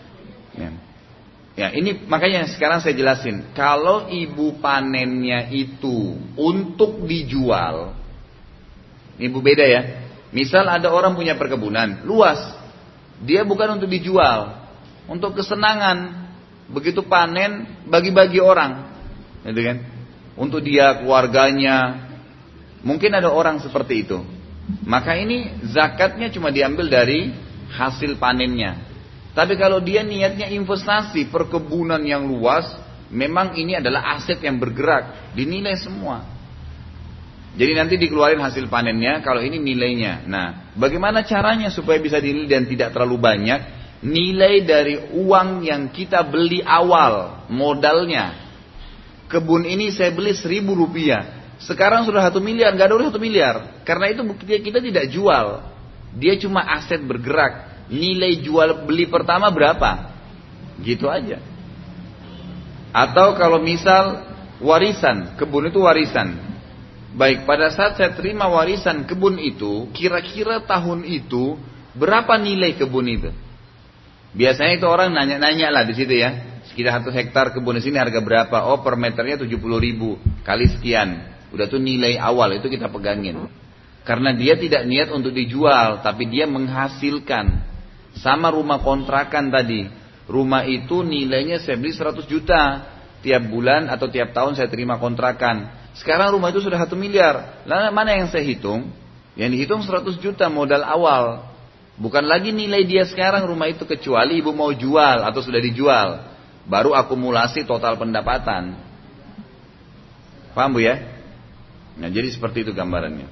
Ya, ini makanya sekarang saya jelasin. Kalau ibu panennya itu untuk dijual, ibu beda ya. Misal ada orang punya perkebunan luas, dia bukan untuk dijual, untuk kesenangan. Begitu panen bagi-bagi orang, gitu kan? Untuk dia, keluarganya. Mungkin ada orang seperti itu. Maka ini zakatnya cuma diambil dari hasil panennya. Tapi kalau dia niatnya investasi perkebunan yang luas, memang ini adalah aset yang bergerak, dinilai semua. Jadi nanti dikeluarin hasil panennya, kalau ini nilainya. Nah, bagaimana caranya supaya bisa dinilai dan tidak terlalu banyak? Nilai dari uang yang kita beli awal, modalnya. Kebun ini saya beli 1.000 rupiah. Sekarang sudah 1 miliar, nggak ada urusan 1 miliar. Karena itu kita tidak jual. Dia cuma aset bergerak. Nilai jual beli pertama berapa? Gitu aja. Atau kalau misal warisan, kebun itu warisan. Baik, pada saat saya terima warisan kebun itu, kira-kira tahun itu berapa nilai kebun itu? Biasanya itu orang nanya-nanya lah di situ ya. Sekitar 1 hektar kebun di sini harga berapa? Oh, per meternya 70.000 kali sekian. Udah tuh nilai awal itu kita pegangin. Karena dia tidak niat untuk dijual, tapi dia menghasilkan. Sama rumah kontrakan tadi. Rumah itu nilainya saya beli 100 juta. Tiap bulan atau tiap tahun saya terima kontrakan. Sekarang rumah itu sudah 1 miliar. Lalu mana yang saya hitung? Yang dihitung 100 juta modal awal. Bukan lagi nilai dia sekarang rumah itu, kecuali ibu mau jual atau sudah dijual. Baru akumulasi total pendapatan. Paham Bu ya? Nah, jadi seperti itu gambarannya.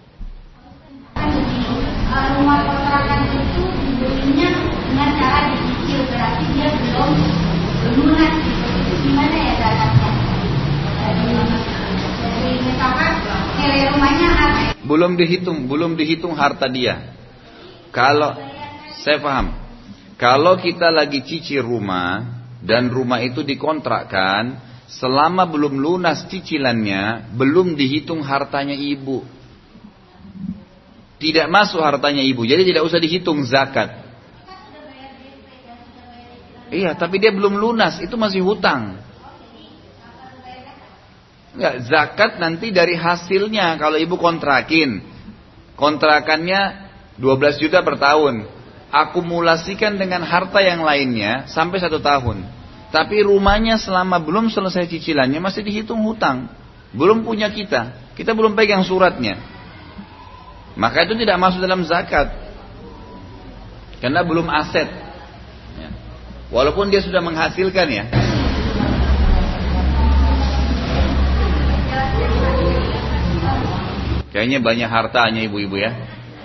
Rumah kontrakan itu dibelinya dengan cara dicicil, berarti dia belum lunas. Gimana ya zakatnya? Jadi misalkan nilai rumahnya apa? Belum dihitung harta dia. Kalau saya paham, kalau kita lagi cicil rumah dan rumah itu dikontrakkan, selama belum lunas cicilannya, belum dihitung hartanya ibu. Tidak masuk hartanya ibu, jadi tidak usah dihitung zakat. Iya, tapi dia belum lunas, itu masih hutang. Enggak, zakat nanti dari hasilnya. Kalau ibu kontrakannya 12 juta per tahun, akumulasikan dengan harta yang lainnya sampai 1 tahun. Tapi rumahnya selama belum selesai cicilannya masih dihitung hutang. Belum punya kita belum pegang suratnya. Maka itu tidak masuk dalam zakat. Karena belum aset. Walaupun dia sudah menghasilkan ya. Kayaknya banyak hartanya ibu-ibu ya.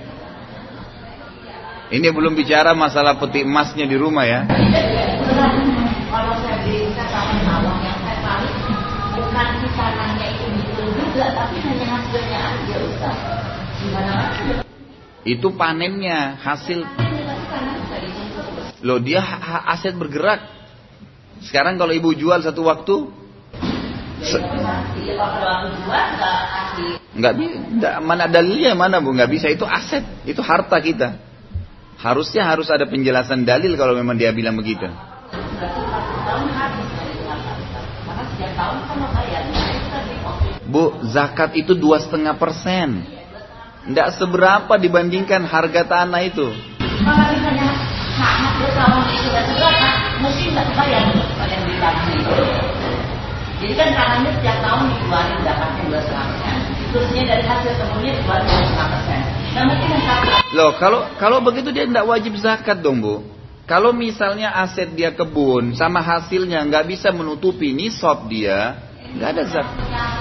Ini belum bicara masalah peti emasnya di rumah ya. Kalau saya beli tanaman bawang yang saya tarik, bukan tanahnya itu betul juga, tapi hanya hasilnya aja Ustaz. Gimana? Itu panennya, hasil. Loh, dia aset bergerak. Sekarang kalau ibu jual satu waktu, nggak bisa. Mana dalilnya mana Bu? Nggak bisa, itu aset, itu harta kita. Harusnya harus ada penjelasan dalil kalau memang dia bilang begitu. Bu, zakat itu 2,5%. Tidak seberapa dibandingkan harga tanah itu. Kalau misalnya hak bertahun itu sudah seberapa, mesti nggak bayar yang di tanah itu. Jadi kan tanahnya setiap tahun dikeluarin zakatnya 2,5%. Terusnya dari hasil kebunnya dikeluarin 2,5%. Nah, mungkin loh, kalau begitu dia tidak wajib zakat dong Bu. Kalau misalnya aset dia kebun sama hasilnya nggak bisa menutupi nisab dia, nggak ada zakat.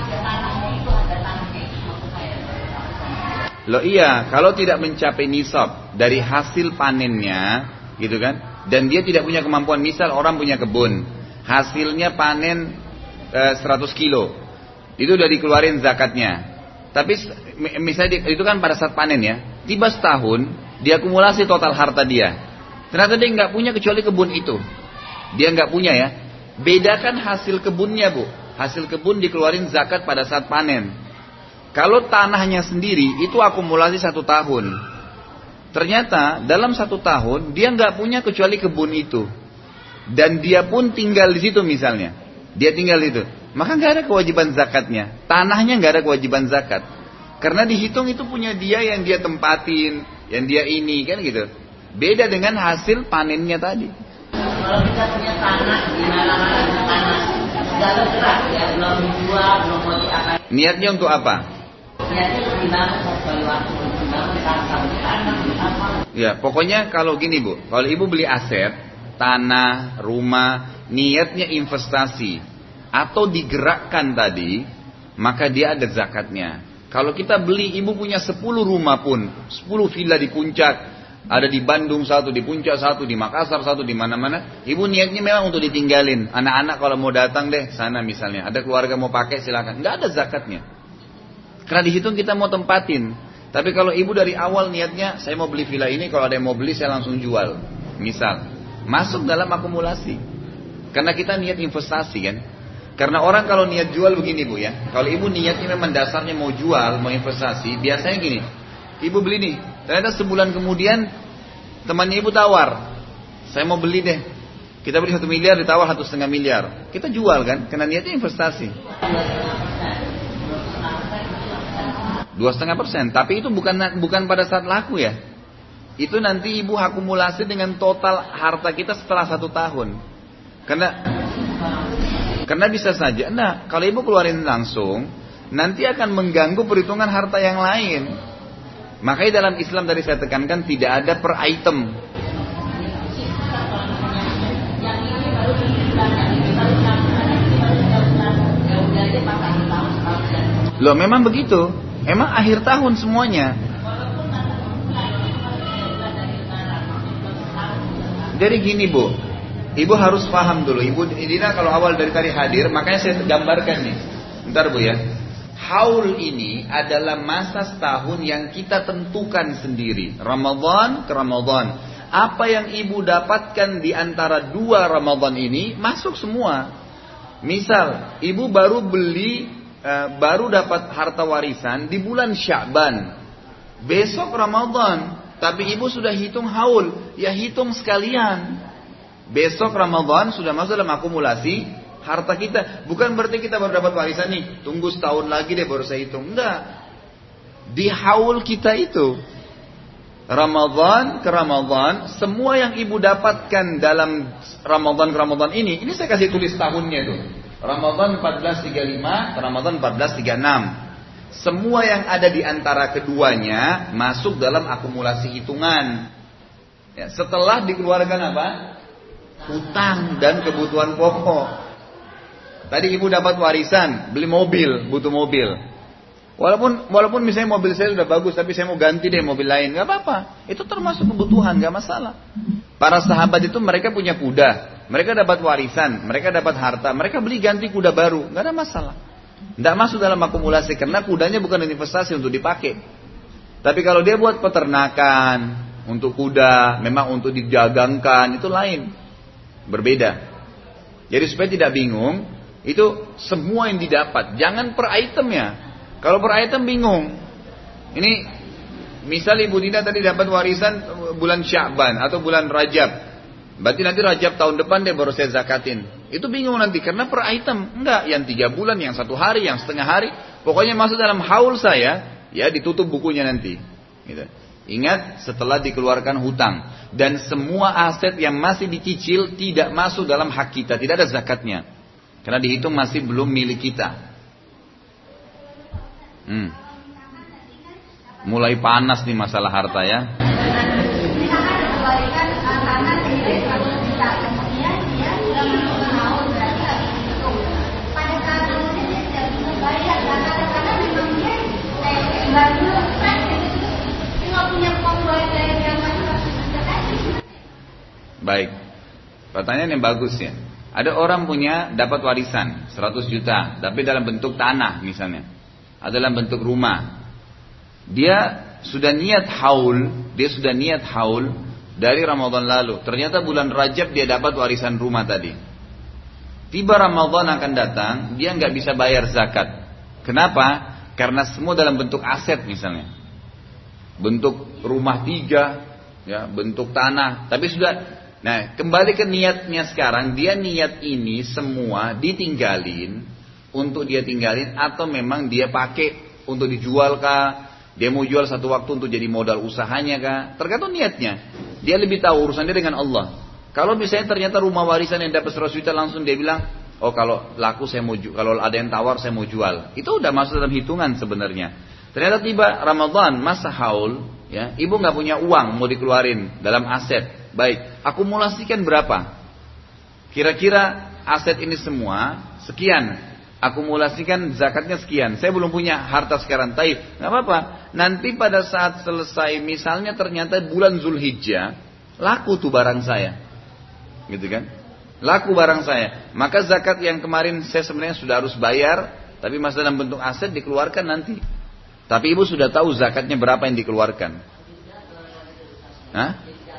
Loh iya, kalau tidak mencapai nisab dari hasil panennya, gitu kan? Dan dia tidak punya kemampuan, misal orang punya kebun, hasilnya panen 100 kilo, itu udah dikeluarin zakatnya. Tapi misalnya itu kan pada saat panen ya, tiba setahun, diakumulasi total harta dia. Ternyata dia nggak punya kecuali kebun itu. Dia nggak punya ya. Bedakan hasil kebunnya Bu. Hasil kebun dikeluarin zakat pada saat panen. Kalau tanahnya sendiri itu akumulasi 1 tahun. Ternyata dalam 1 tahun dia nggak punya kecuali kebun itu. Dan dia pun tinggal di situ misalnya. Dia tinggal di situ. Maka nggak ada kewajiban zakatnya. Tanahnya nggak ada kewajiban zakat. Karena dihitung itu punya dia yang dia tempatin, yang dia ini kan gitu. Beda dengan hasil panennya tadi. Kalau kita punya tanah, gimana tanah sudah bergerak ya, belum dijual, belum mau diapain. Niatnya untuk apa? Niatnya untuk dibangun sesuai waktu, dibangun tanah. Ya, pokoknya kalau gini Bu, kalau ibu beli aset, tanah, rumah, niatnya investasi atau digerakkan tadi, maka dia ada zakatnya. Kalau kita beli, ibu punya 10 rumah pun, 10 villa di puncak, ada di Bandung 1, di Puncak 1, di Makassar 1, di mana-mana. Ibu niatnya memang untuk ditinggalin. Anak-anak kalau mau datang deh sana misalnya, ada keluarga mau pakai silakan. Nggak ada zakatnya. Karena dihitung kita mau tempatin. Tapi kalau ibu dari awal niatnya, saya mau beli villa ini, kalau ada yang mau beli saya langsung jual. Misal, masuk dalam akumulasi. Karena kita niat investasi kan. Karena orang kalau niat jual begini bu ya. Kalau ibu niatnya memang dasarnya mau jual, mau investasi, biasanya gini. Ibu beli nih, ternyata sebulan kemudian temannya ibu tawar. Saya mau beli deh. Kita beli 1 miliar, ditawar 1,5 miliar. Kita jual kan, karena niatnya investasi. 2,5%, tapi itu bukan pada saat laku ya. Itu nanti ibu akumulasi dengan total harta kita setelah 1 tahun. Karena bisa saja, nah kalau ibu keluarin langsung, nanti akan mengganggu perhitungan harta yang lain. Makanya dalam Islam tadi saya tekankan tidak ada per item. Loh memang begitu. Emang akhir tahun semuanya. Jadi gini bu, ibu harus paham dulu. Ibu Dina kalau awal dari tadi hadir, makanya saya gambarkan nih. Bentar bu ya. Haul ini adalah masa setahun yang kita tentukan sendiri. Ramadan ke Ramadan. Apa yang ibu dapatkan di antara 2 Ramadan ini masuk semua. Misal, ibu baru dapat harta warisan di bulan Sya'ban. Besok Ramadan, tapi ibu sudah hitung haul, ya hitung sekalian. Besok Ramadan sudah masuk dalam akumulasi harta kita. Bukan berarti kita baru dapat warisan nih, tunggu setahun lagi deh baru saya hitung. Enggak. Di haul kita itu, Ramadan ke Ramadan, semua yang ibu dapatkan dalam Ramadan ke Ramadan ini saya kasih tulis tahunnya tuh. Ramadan 1435 ke Ramadan 1436. Semua yang ada di antara keduanya masuk dalam akumulasi hitungan. Ya, setelah dikeluarkan apa? Hutang dan kebutuhan pokok. Tadi ibu dapat warisan, beli mobil, butuh mobil. Walaupun misalnya mobil saya sudah bagus, tapi saya mau ganti deh mobil lain, nggak apa-apa. Itu termasuk kebutuhan, nggak masalah. Para sahabat itu mereka punya kuda, mereka dapat warisan, mereka dapat harta, mereka beli ganti kuda baru, nggak ada masalah. Nggak masuk dalam akumulasi karena kudanya bukan investasi untuk dipakai. Tapi kalau dia buat peternakan untuk kuda, memang untuk didagangkan, itu lain, berbeda. Jadi supaya tidak bingung, itu semua yang didapat, jangan per itemnya. Kalau per item bingung. Ini misal Ibu Dina tadi dapat warisan bulan Sya'ban atau bulan Rajab. Berarti nanti Rajab tahun depan deh baru saya zakatin. Itu bingung nanti karena per item. Enggak, yang 3 bulan, yang 1 hari, yang setengah hari. Pokoknya masuk dalam haul saya, ya ditutup bukunya nanti. Gitu. Ingat setelah dikeluarkan hutang. Dan semua aset yang masih dicicil tidak masuk dalam hak kita. Tidak ada zakatnya. Karena dihitung masih belum milik kita. Mulai panas nih masalah harta ya. Baik. Pertanyaan yang bagus ya. Ada orang punya dapat warisan 100 juta, tapi dalam bentuk tanah misalnya. Atau dalam bentuk rumah. Dia sudah niat haul dari Ramadan lalu. Ternyata bulan Rajab dia dapat warisan rumah tadi. Tiba Ramadan akan datang, dia nggak bisa bayar zakat. Kenapa? Karena semua dalam bentuk aset misalnya. Bentuk rumah 3, ya, bentuk tanah. Tapi sudah, nah kembali ke niatnya sekarang. Dia niat ini semua ditinggalin, untuk dia tinggalin atau memang dia pakai untuk dijual kah? Dia mau jual satu waktu untuk jadi modal usahanya kah? Tergantung niatnya. Dia lebih tahu urusan dia dengan Allah. Kalau misalnya ternyata rumah warisan yang dapat 100 juta langsung dia bilang, oh kalau laku saya mau jual, kalau ada yang tawar saya mau jual. Itu udah masuk dalam hitungan sebenarnya. Ternyata tiba Ramadan masa haul, ya, ibu nggak punya uang mau dikeluarin dalam aset. Baik, akumulasikan berapa? Kira-kira aset ini semua sekian. Akumulasikan zakatnya sekian. Saya belum punya harta sekarang. Taib, nggak apa-apa. Nanti pada saat selesai, misalnya ternyata bulan Zulhijjah, laku tuh barang saya, gitu kan? Laku barang saya. Maka zakat yang kemarin saya sebenarnya sudah harus bayar, tapi masih dalam bentuk aset dikeluarkan nanti. Tapi ibu sudah tahu zakatnya berapa yang dikeluarkan. Hah?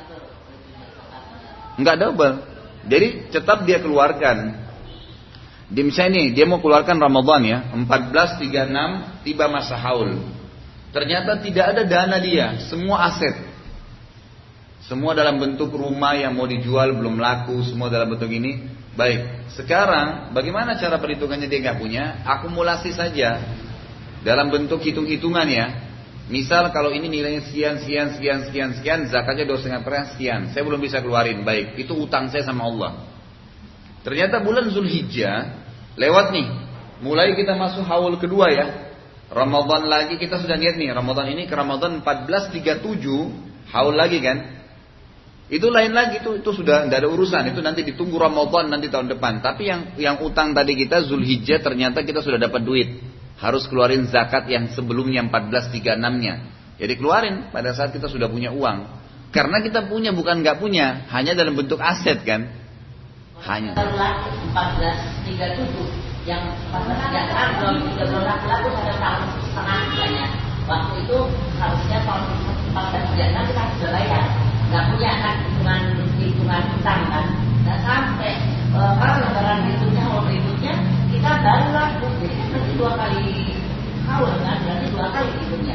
Enggak double. Jadi tetap dia keluarkan. Di misalnya nih, dia mau keluarkan Ramadan ya, 1436 tiba masa haul. Ternyata tidak ada dana dia, semua aset. Semua dalam bentuk rumah yang mau dijual belum laku, semua dalam bentuk ini. Baik, sekarang bagaimana cara perhitungannya dia nggak punya? Akumulasi saja dalam bentuk hitung-hitungan ya. Misal kalau ini nilainya sekian, zakatnya 2,5% sekian. Saya belum bisa keluarin, baik, itu utang saya sama Allah. Ternyata bulan Zulhijjah lewat nih, mulai kita masuk haul kedua ya. Ramadan lagi kita sudah niat nih, Ramadan ini ke Ramadan 1437 haul lagi kan. Itu lain lagi, itu sudah tidak ada urusan, itu nanti ditunggu Ramadan nanti tahun depan. Tapi yang utang tadi kita Zulhijjah ternyata kita sudah dapat duit. Harus keluarin zakat yang sebelumnya 1436-nya. Jadi keluarin pada saat kita sudah punya uang. Karena kita punya bukan nggak punya, hanya dalam bentuk aset kan. Hanya 1437 yang 1436 belum laku pada tahun setengah misalnya. Waktu itu harusnya tahun 1436 kita sudah bayar. Nggak punya kan hitungan utang kan. Nah sampai kalau lebaran berikutnya haul berikutnya kita baru laku. Jadi kan berarti 2 kali haul kan, berarti 2 kali hitungnya.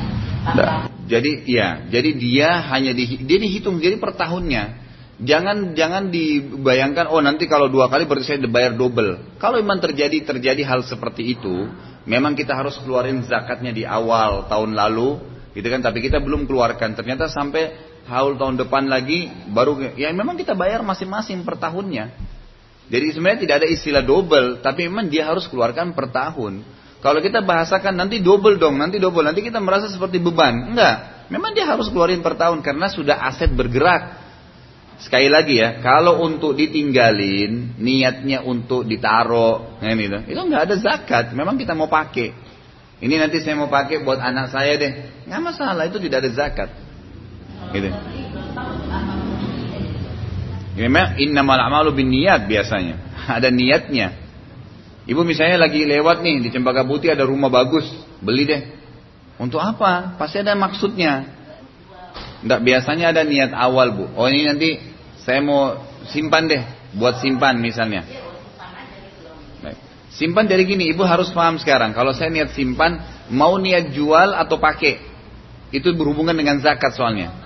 Jadi dia hanya dia dihitung jadi per tahunnya. Jangan dibayangkan nanti kalau 2 kali berarti saya dibayar double. Kalau memang terjadi hal seperti itu, memang kita harus keluarin zakatnya di awal tahun lalu, gitu kan? Tapi kita belum keluarkan. Ternyata sampai haul tahun depan lagi baru ya memang kita bayar masing-masing per tahunnya. Jadi sebenarnya tidak ada istilah double, tapi memang dia harus keluarkan per tahun. Kalau kita bahasakan nanti double dong, nanti kita merasa seperti beban. Enggak, memang dia harus keluarin per tahun karena sudah aset bergerak. Sekali lagi ya, kalau untuk ditinggalin, niatnya untuk ditaruh, itu nggak ada zakat. Memang kita mau pakai. Ini nanti saya mau pakai buat anak saya deh, nggak masalah, itu tidak ada zakat. Gitu. Memang innamal a'malu binniyat biasanya, ada niatnya. Ibu misalnya lagi lewat nih di Cempaka Putih ada rumah bagus, beli deh. Untuk apa? Pasti ada maksudnya. Enggak, biasanya ada niat awal bu. Ini nanti saya mau simpan deh, buat simpan misalnya. Baik. Simpan dari gini, ibu harus paham sekarang. Kalau saya niat simpan, mau niat jual atau pakai, itu berhubungan dengan zakat soalnya.